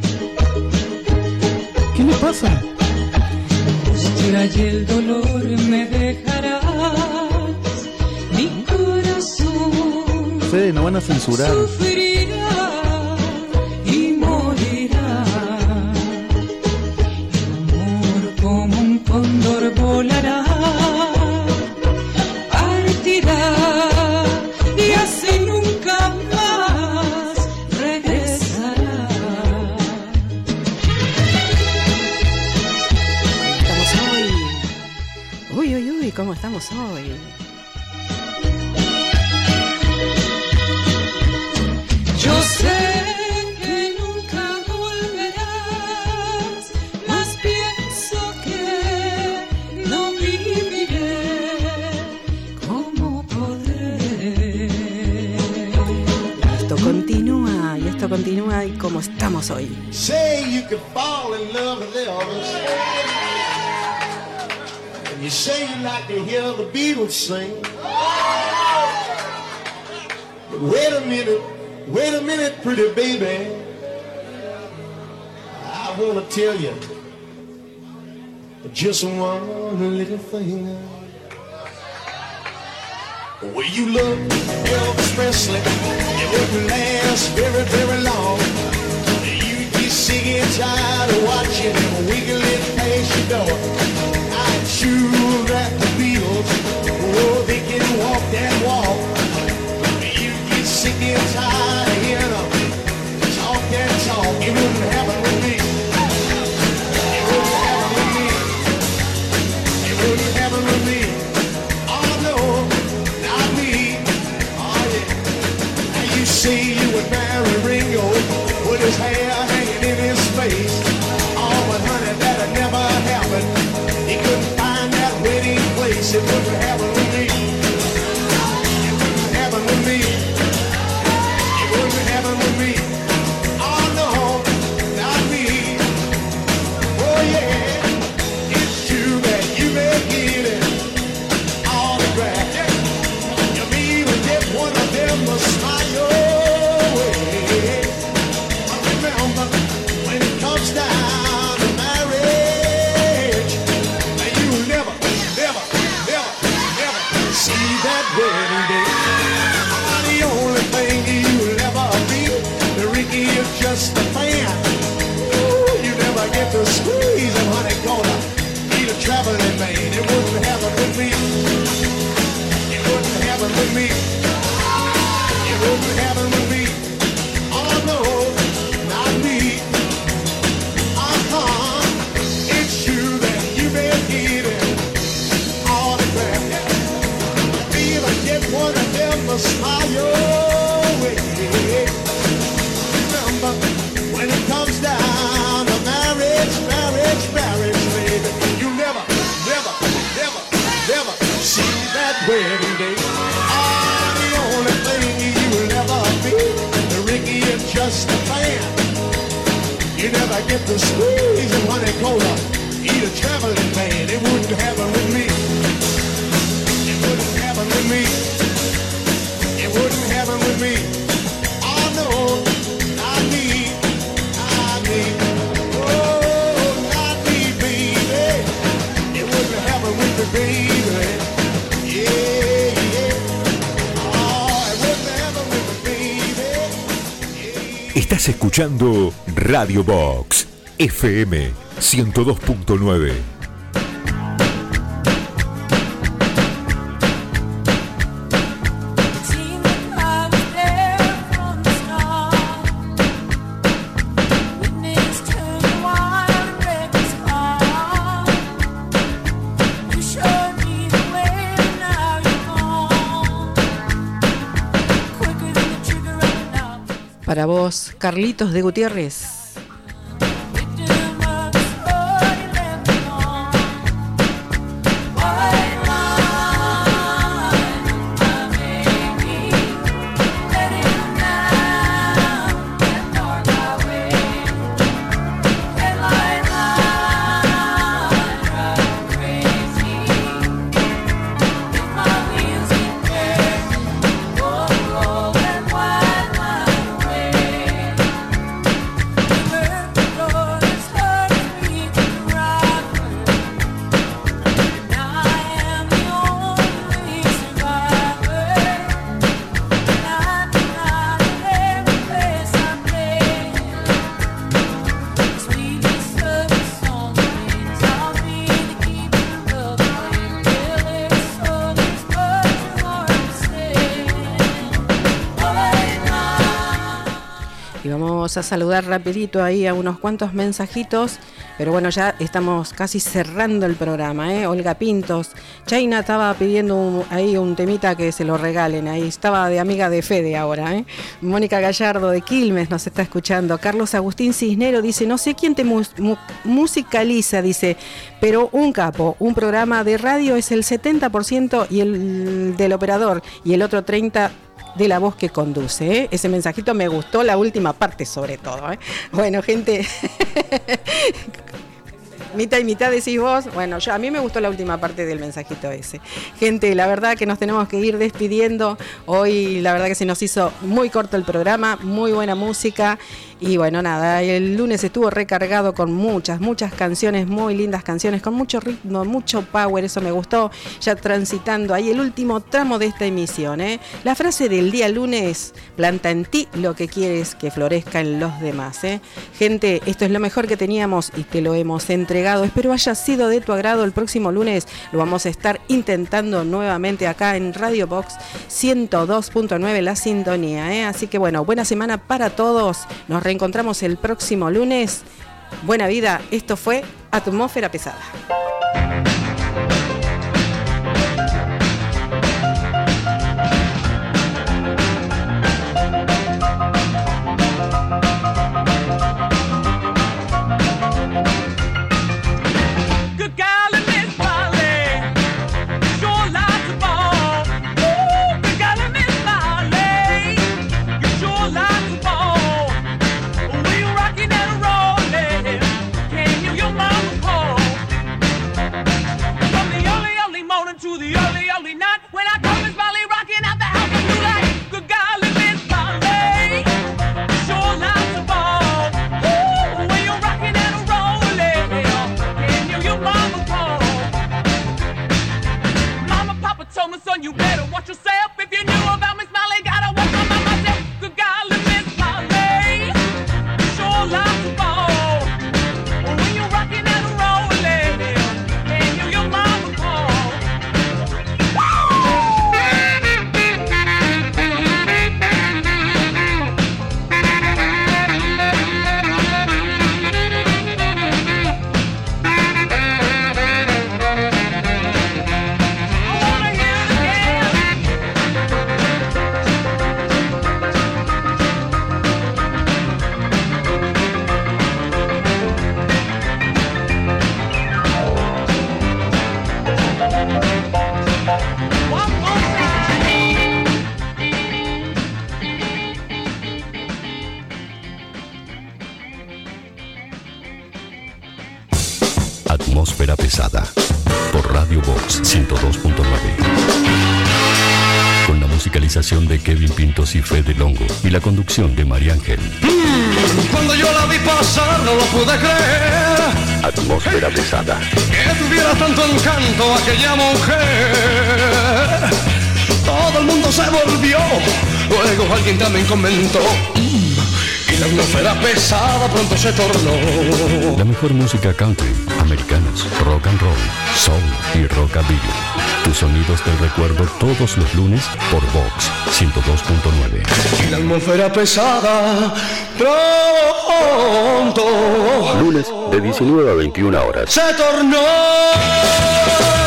¿Qué le pasa? Angustia y el dolor me dejarás. Mi corazón Fede, no van a censurar. sufrirá y morirá. El amor como un cóndor volará, partirá y así nunca más regresará. Estamos hoy. Uy, uy, uy, ¿cómo estamos hoy? Yo sé que nunca volverás, mas pienso que no viviré. ¿Cómo podré? Esto continúa y como estamos hoy. Say you could fall in love with Elvis, and you say you like to hear the Beatles sing. But wait a minute, pretty baby. I wanna tell you just one little thing. Well, you look Elvis Presley, it wouldn't last very, very long. You'd be sick and tired of watching him wiggling past your door. I'm sure that the Beatles, oh, they can walk that walk. You'd get sick and tired of hearing them talk that talk. It wouldn't happen with me. It wouldn't happen with me. It wouldn't happen with me. Oh no. You say you would marry Ringo with his hair hanging in his face. Oh, but honey, that'd never happen. He couldn't find that wedding place. It wouldn't happen with me. It wouldn't happen with me. It wouldn't happen with me. Oh no, not me. Oh yeah, it's true that you may get it autograph. You may even get one of them a smile your way. But remember, when it comes down to marriage, you'll never, never, never, never see that wedding day. The only thing you'll ever be, the Ricky is just a fan. Ooh, you never get to squeeze him, honey, gonna be the traveling man. It wouldn't happen with me. It wouldn't happen with me. It wouldn't happen with me. Oh no, not me. It's true that you may get it autograph. Even get one of them a smile your way. Remember, when it comes down to marriage, marriage, marriage, baby, you never, never, never, never see that wedding day. The only thing you'll ever be, the Ricky is just a fan. You never get to squeeze and honey cola, eat a traveling man. It wouldn't happen with me. It wouldn't happen with me. It wouldn't happen with me. Estás escuchando Radio Box FM 102.9. Para vos, Carlitos de Gutiérrez. Vamos a saludar rapidito ahí a unos cuantos mensajitos, pero bueno, ya estamos casi cerrando el programa, Olga Pintos. Chaina estaba pidiendo ahí un temita que se lo regalen, ahí estaba de amiga de Fede ahora, Mónica Gallardo de Quilmes nos está escuchando. Carlos Agustín Cisnero dice, no sé quién te musicaliza, dice, pero un capo, un programa de radio es el 70% y el del operador y el otro 30% de la voz que conduce, Ese mensajito me gustó, la última parte sobre todo, Bueno, gente, mitad y mitad decís vos. Bueno, a mí me gustó la última parte del mensajito ese. Gente, la verdad que nos tenemos que ir despidiendo. Hoy la verdad que se nos hizo muy corto el programa, muy buena música. Y bueno, nada, el lunes estuvo recargado con muchas canciones, muy lindas canciones, con mucho ritmo, mucho power, eso me gustó. Ya transitando ahí el último tramo de esta emisión, La frase del día lunes, planta en ti lo que quieres que florezca en los demás, Gente, esto es lo mejor que teníamos y te lo hemos entregado. Espero haya sido de tu agrado. El próximo lunes lo vamos a estar intentando nuevamente acá en Radio Box 102.9, la sintonía, Así que bueno, buena semana para todos. Nos reencontramos el próximo lunes. Buena vida. Esto fue Atmósfera Pesada. You better watch yourself if you knew about Miss Molly. Gotta watch my myself. Good golly, Miss Molly, you sure like to ball. When you're rocking and rolling, and you your mama call. Atmósfera Pesada por Radio Box 102.9. Con la musicalización de Kevin Pintos y Fede Longo y la conducción de María Ángel. Cuando yo la vi pasar no lo pude creer. Atmósfera Pesada. Que tuviera tanto encanto aquella mujer. Todo el mundo se volvió. Luego alguien también comentó. y la atmósfera pesada pronto se tornó. La mejor música country, americanas, rock and roll, soul y rockabilly. Tus sonidos del recuerdo todos los lunes por Vox 102.9. Y la atmósfera pesada pronto Lunes de 19 a 21 horas. se tornó.